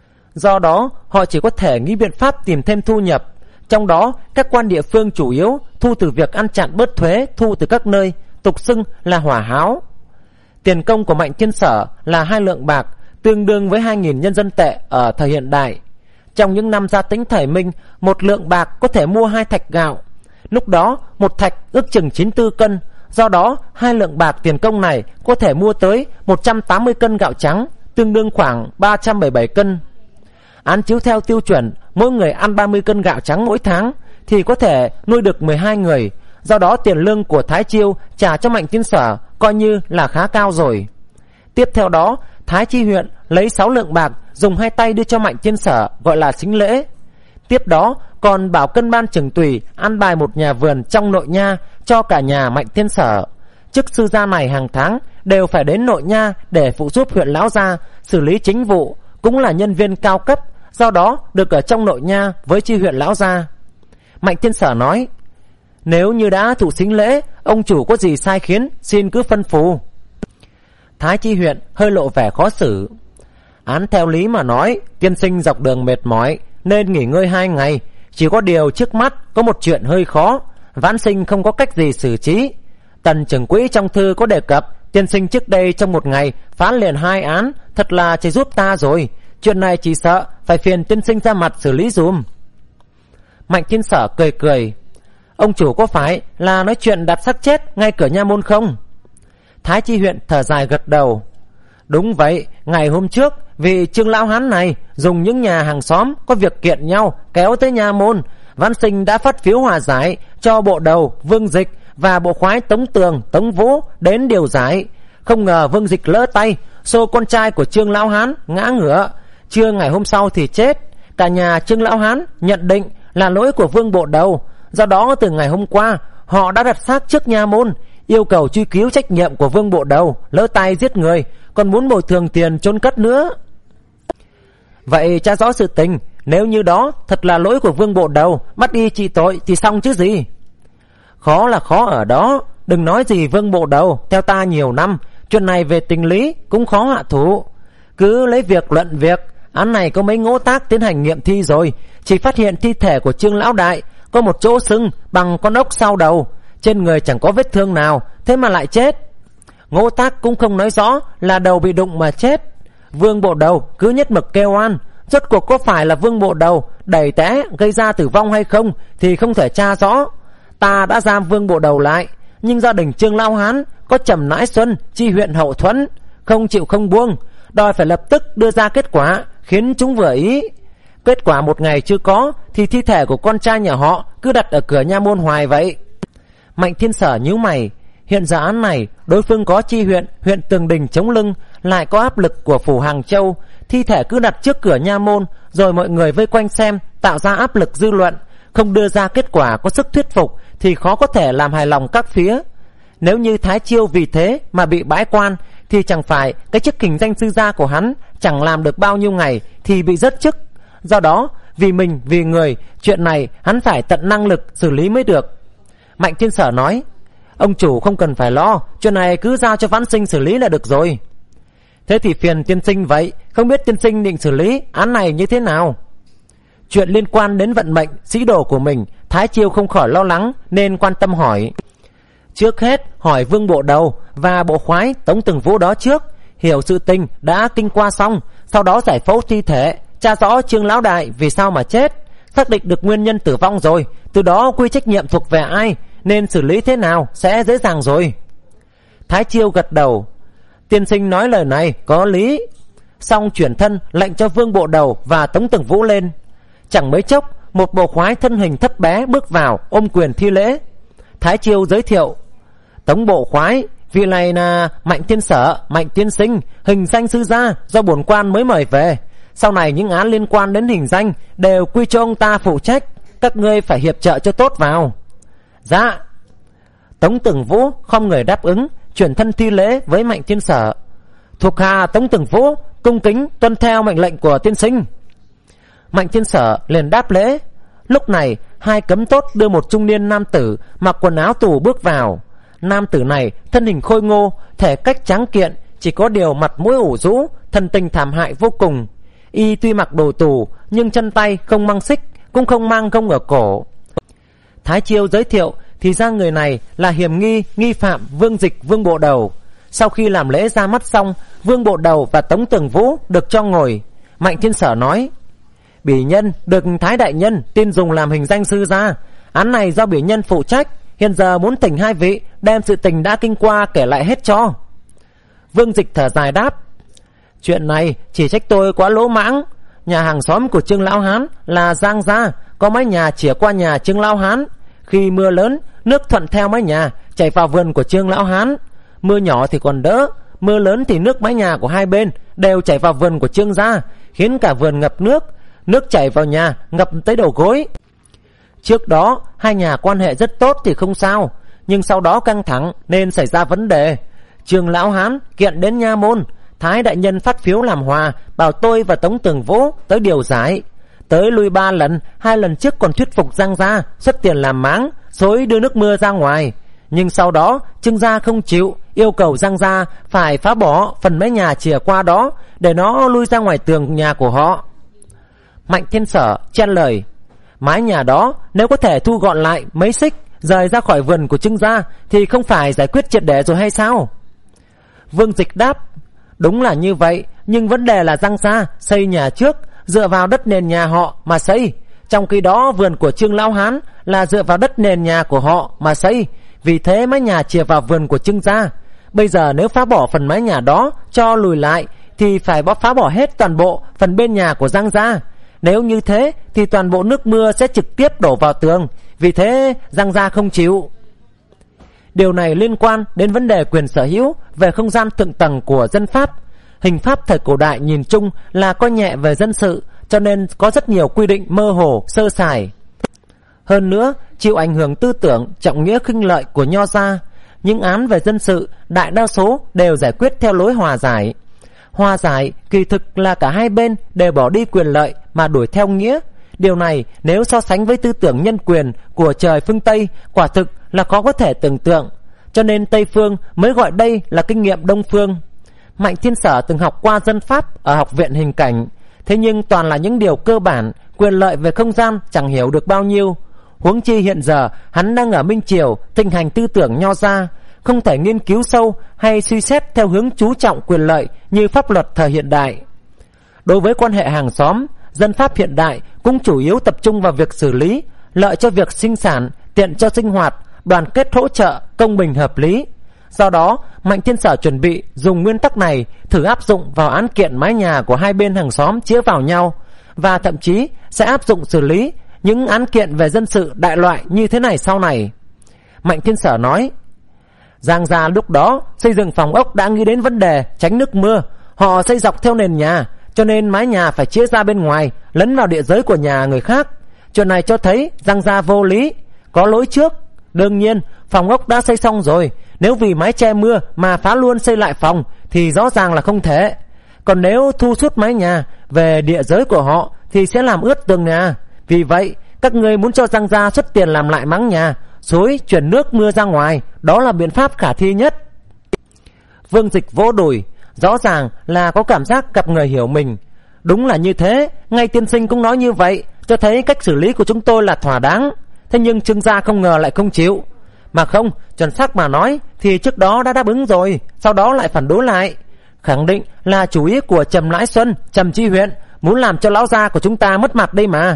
Do đó họ chỉ có thể nghĩ biện pháp tìm thêm thu nhập. Trong đó các quan địa phương chủ yếu thu từ việc ăn chặn bớt thuế thu từ các nơi, tục xưng là hỏa háo. Tiền công của Mạnh Thiên Sở là hai lượng bạc, tương đương với hai nghìn nhân dân tệ ở thời hiện đại. Trong những năm gia tính thời Minh, một lượng bạc có thể mua hai thạch gạo. Lúc đó một thạch ước chừng chín mươi tư cân. Do đó hai lượng bạc tiền công này có thể mua tới một trăm tám mươi cân gạo trắng, tương đương khoảng ba trăm bảy mươi bảy cân. Án chiếu theo tiêu chuẩn mỗi người ăn ba mươi cân gạo trắng mỗi tháng thì có thể nuôi được mười hai người. Do đó tiền lương của Thái Chiêu trả cho Mạnh Thiên Sở coi như là khá cao rồi. Tiếp theo đó Thái Chi huyện lấy sáu lượng bạc, dùng hai tay đưa cho Mạnh Thiên Sở, gọi là sính lễ. Tiếp đó còn bảo cân ban trưởng tùy ăn bài một nhà vườn trong nội nha cho cả nhà Mạnh Thiên Sở. Chức sư gia này hàng tháng đều phải đến nội nha để phụ giúp huyện lão gia xử lý chính vụ, cũng là nhân viên cao cấp, do đó được ở trong nội nha với chi huyện lão gia. Mạnh Thiên Sở nói: Nếu như đã thụ sính lễ, ông chủ có gì sai khiến, xin cứ phân phù. Thái Chi huyện hơi lộ vẻ khó xử. Án theo lý mà nói, tiên sinh dọc đường mệt mỏi nên nghỉ ngơi hai ngày. Chỉ có điều trước mắt có một chuyện hơi khó, vãn sinh không có cách gì xử trí. Tần trưởng quỹ trong thư có đề cập tiên sinh trước đây trong một ngày phán liền hai án, thật là chỉ giúp ta rồi. Chuyện này chỉ sợ phải phiền tiên sinh ra mặt xử lý dùm. Mạnh Thiên Sở cười cười. Ông chủ có phải là nói chuyện đặt xác chết ngay cửa nha môn không? Thái Chi huyện thở dài gật đầu. Đúng vậy, ngày hôm trước vì Trương lão hán này dùng những nhà hàng xóm có việc kiện nhau kéo tới nha môn, vãn sinh đã phát phiếu hòa giải cho bộ đầu Vương Dịch và bộ khoái Tống Tường, Tống Vũ đến điều giải. Không ngờ Vương Dịch lỡ tay, xô con trai của Trương lão hán ngã ngửa, trưa ngày hôm sau thì chết. Cả nhà Trương lão hán nhận định là lỗi của Vương bộ đầu. Do đó từ ngày hôm qua họ đã đặt xác trước nha môn, yêu cầu truy cứu trách nhiệm của Vương bộ đầu lỡ tay giết người, còn muốn bồi thường tiền chôn cất nữa. Vậy tra rõ sự tình, nếu như đó thật là lỗi của Vương bộ đầu, bắt đi trị tội thì xong chứ gì. Khó là khó ở đó, đừng nói gì Vương bộ đầu, theo ta nhiều năm, chuyện này về tình lý cũng khó hạ thủ. Cứ lấy việc luận việc, án này có mấy ngỗ tác tiến hành nghiệm thi rồi, chỉ phát hiện thi thể của Trương lão đại có một chỗ sưng bằng con ốc sau đầu, trên người chẳng có vết thương nào, thế mà lại chết. Ngỗ tác cũng không nói rõ là đầu bị đụng mà chết. Vương bộ đầu cứ nhất mực kêu oan, rốt cuộc có phải là Vương bộ đầu đẩy té gây ra tử vong hay không thì không thể tra rõ. Ta đã giam Vương bộ đầu lại, nhưng gia đình Trương lão hán có Trầm Nãi Xuân, Chi huyện hậu thuẫn, không chịu không buông, đòi phải lập tức đưa ra kết quả khiến chúng vừa ý. Kết quả một ngày chưa có thì thi thể của con trai nhà họ cứ đặt ở cửa nha môn hoài vậy. Mạnh Thiên Sở nhíu mày. Hiện giờ án này đối phương có Chi huyện, huyện Tường Đình chống lưng, lại có áp lực của phủ Hàng Châu, thi thể cứ đặt trước cửa nha môn rồi mọi người vây quanh xem, tạo ra áp lực dư luận, không đưa ra kết quả có sức thuyết phục thì khó có thể làm hài lòng các phía. Nếu như Thái Chiêu vì thế mà bị bãi quan thì chẳng phải cái chức kình danh sư gia của hắn chẳng làm được bao nhiêu ngày thì bị dứt chức. Do đó vì mình vì người, chuyện này hắn phải tận năng lực xử lý mới được. Mạnh Thiên Sở nói, ông chủ không cần phải lo, chuyện này cứ giao cho vãn sinh xử lý là được rồi. Thế thì phiền tiên sinh vậy, không biết tiên sinh định xử lý án này như thế nào? Chuyện liên quan đến vận mệnh sĩ đồ của mình, Thái Chiêu không khỏi lo lắng nên quan tâm hỏi. Trước hết hỏi Vương bộ đầu và bộ khoái Tống Tường Vũ đó trước, hiểu sự tình đã kinh qua xong, sau đó giải phẫu thi thể, tra rõ Trương lão đại vì sao mà chết, xác định được nguyên nhân tử vong rồi, từ đó quy trách nhiệm thuộc về ai, nên xử lý thế nào sẽ dễ dàng rồi. Thái Chiêu gật đầu. Tiên sinh nói lời này có lý. Xong chuyển thân lệnh cho Vương bộ đầu và Tống Tường Vũ lên. Chẳng mấy chốc một bộ khoái thân hình thấp bé bước vào ôm quyền thi lễ. Thái Chiêu giới thiệu, Tống bộ khoái, vị này là Mạnh Thiên Sở, Mạnh tiên sinh, hình danh sư gia do bổn quan mới mời về. Sau này những án liên quan đến hình danh đều quy cho ông ta phụ trách, các ngươi phải hiệp trợ cho tốt vào. Dạ. Tống Tường Vũ không người đáp ứng, chuyển thân thi lễ với Mạnh Thiên Sở. Thuộc hạ Tống Tường Vũ cung kính tuân theo mệnh lệnh của tiên sinh. Mạnh Thiên Sở liền đáp lễ. Lúc này hai cấm tốt đưa một trung niên nam tử mặc quần áo tù bước vào. Nam tử này thân hình khôi ngô, thể cách tráng kiện, chỉ có điều mặt mũi ủ rũ, thần tình thảm hại vô cùng. Y tuy mặc đồ tù nhưng chân tay không mang xích, cũng không mang gông ở cổ. Thái Chiêu giới thiệu thì ra người này là hiểm nghi nghi phạm Vương Dịch, Vương bộ đầu. Sau khi làm lễ ra mắt xong, Vương bộ đầu và Tống Tường Vũ được cho ngồi. Mạnh Thiên Sở nói, bỉ nhân được Thái đại nhân tin dùng làm hình danh sư gia, án này do bỉ nhân phụ trách, hiện giờ muốn thỉnh hai vị đem sự tình đã kinh qua kể lại hết cho. Vương Dịch thở dài đáp, chuyện này chỉ trách tôi quá lỗ mãng. Nhà hàng xóm của Trương lão hán là Giang gia, có mái nhà chìa qua nhà Trương lão hán. Khi mưa lớn, nước thuận theo mái nhà chảy vào vườn của Trương lão hán. Mưa nhỏ thì còn đỡ, mưa lớn thì nước mái nhà của hai bên đều chảy vào vườn của Trương gia, khiến cả vườn ngập nước. Nước chảy vào nhà ngập tới đầu gối. Trước đó hai nhà quan hệ rất tốt thì không sao, nhưng sau đó căng thẳng nên xảy ra vấn đề. Trương lão hán kiện đến nha môn, Thái đại nhân phát phiếu làm hòa, bảo tôi và Tống Tường Vũ tới điều giải. tới lui ba lần, hai lần trước còn thuyết phục Giang gia xuất tiền làm máng, xối đưa nước mưa ra ngoài. Nhưng sau đó Trương gia không chịu, yêu cầu Giang gia phải phá bỏ phần mái nhà chìa qua đó để nó lui ra ngoài tường nhà của họ. Mạnh Thiên Sở chen lời: mái nhà đó nếu có thể thu gọn lại mấy xích, rời ra khỏi vườn của Trương gia thì không phải giải quyết triệt để rồi hay sao? Vương Dịch đáp: đúng là như vậy, nhưng vấn đề là Giang gia xây nhà trước dựa vào đất nền nhà họ mà xây, trong khi đó vườn của Trương lão hán là dựa vào đất nền nhà của họ mà xây, vì thế mái nhà chìa vào vườn của Trương gia. Bây giờ nếu phá bỏ phần mái nhà đó cho lùi lại thì phải phá bỏ hết toàn bộ phần bên nhà của Giang gia. Nếu như thế thì toàn bộ nước mưa sẽ trực tiếp đổ vào tường, vì thế Giang gia không chịu. Điều này liên quan đến vấn đề quyền sở hữu về không gian thượng tầng của dân pháp. Hình pháp thời cổ đại nhìn chung là coi nhẹ về dân sự, cho nên có rất nhiều quy định mơ hồ, sơ sài. Hơn nữa, chịu ảnh hưởng tư tưởng trọng nghĩa khinh lợi của Nho gia, những án về dân sự đại đa số đều giải quyết theo lối hòa giải. Hòa giải kỳ thực là cả hai bên đều bỏ đi quyền lợi mà đuổi theo nghĩa. Điều này nếu so sánh với tư tưởng nhân quyền của trời phương Tây, quả thực là khó có thể tưởng tượng. Cho nên Tây phương mới gọi đây là kinh nghiệm Đông phương. Mạnh Thiên Sở từng học qua dân pháp ở học viện hình cảnh, thế nhưng toàn là những điều cơ bản, quyền lợi về không gian chẳng hiểu được bao nhiêu. Huống chi hiện giờ hắn đang ở Minh Triều thịnh hành tư tưởng Nho gia, không thể nghiên cứu sâu hay suy xét theo hướng chú trọng quyền lợi như pháp luật thời hiện đại. Đối với quan hệ hàng xóm, dân pháp hiện đại cũng chủ yếu tập trung vào việc xử lý, lợi cho việc sinh sản, tiện cho sinh hoạt, đoàn kết hỗ trợ, công bình hợp lý. Do đó, Mạnh Thiên Sở chuẩn bị dùng nguyên tắc này thử áp dụng vào án kiện mái nhà của hai bên hàng xóm chĩa vào nhau, và thậm chí sẽ áp dụng xử lý những án kiện về dân sự đại loại như thế này sau này. Mạnh Thiên Sở nói: Giang gia lúc đó xây dựng phòng ốc đã nghĩ đến vấn đề tránh nước mưa. Họ xây dọc theo nền nhà, cho nên mái nhà phải chĩa ra bên ngoài, lấn vào địa giới của nhà người khác. Chuyện này cho thấy Giang gia vô lý, có lỗi trước. Đương nhiên phòng ốc đã xây xong rồi, nếu vì mái che mưa mà phá luôn xây lại phòng thì rõ ràng là không thể. Còn nếu thu suốt mái nhà về địa giới của họ thì sẽ làm ướt tường nhà. Vì vậy các ngươi muốn cho Giang gia xuất tiền làm lại máng nhà, xối chuyển nước mưa ra ngoài, đó là biện pháp khả thi nhất. Vương Dịch vỗ đùi, rõ ràng là có cảm giác gặp người hiểu mình. Đúng là như thế, ngay tiên sinh cũng nói như vậy, cho thấy cách xử lý của chúng tôi là thỏa đáng. Thế nhưng Trương gia không ngờ lại không chịu. Mà không, chuẩn xác mà nói thì trước đó đã đáp ứng rồi, sau đó lại phản đối lại. Khẳng định là chủ ý của Trầm Lãi Xuân, Trầm Chi Huyện muốn làm cho lão gia của chúng ta mất mặt đây mà.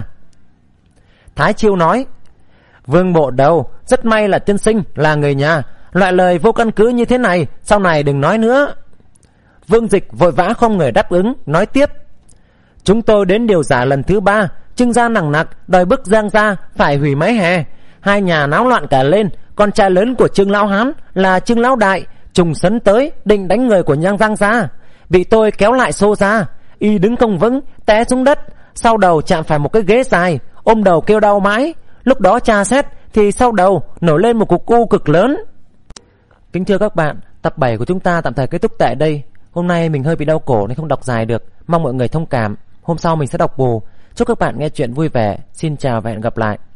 Thái Chiêu nói: Vương bộ đầu, rất may là tiên sinh là người nhà, loại lời vô căn cứ như thế này sau này đừng nói nữa. Vương Dịch vội vã không người đáp ứng, nói tiếp: Chúng tôi đến điều giả lần thứ ba, Trương gia nặng nặc đòi bức Giang gia phải hủy mái hè. Hai nhà náo loạn cả lên. Con trai lớn của Trương lão hán là Trương lão đại trùng sấn tới định đánh người của Nhang Giang gia, bị tôi kéo lại xô ra. Y đứng không vững, té xuống đất, sau đầu chạm phải một cái ghế dài, ôm đầu kêu đau mãi. Lúc đó tra xét thì sau đầu nổi lên một cục u cực lớn. Kính thưa các bạn, tập bảy của chúng ta tạm thời kết thúc tại đây. Hôm nay mình hơi bị đau cổ nên không đọc dài được, mong mọi người thông cảm. Hôm sau mình sẽ đọc bù. Chúc các bạn nghe chuyện vui vẻ. Xin chào và hẹn gặp lại.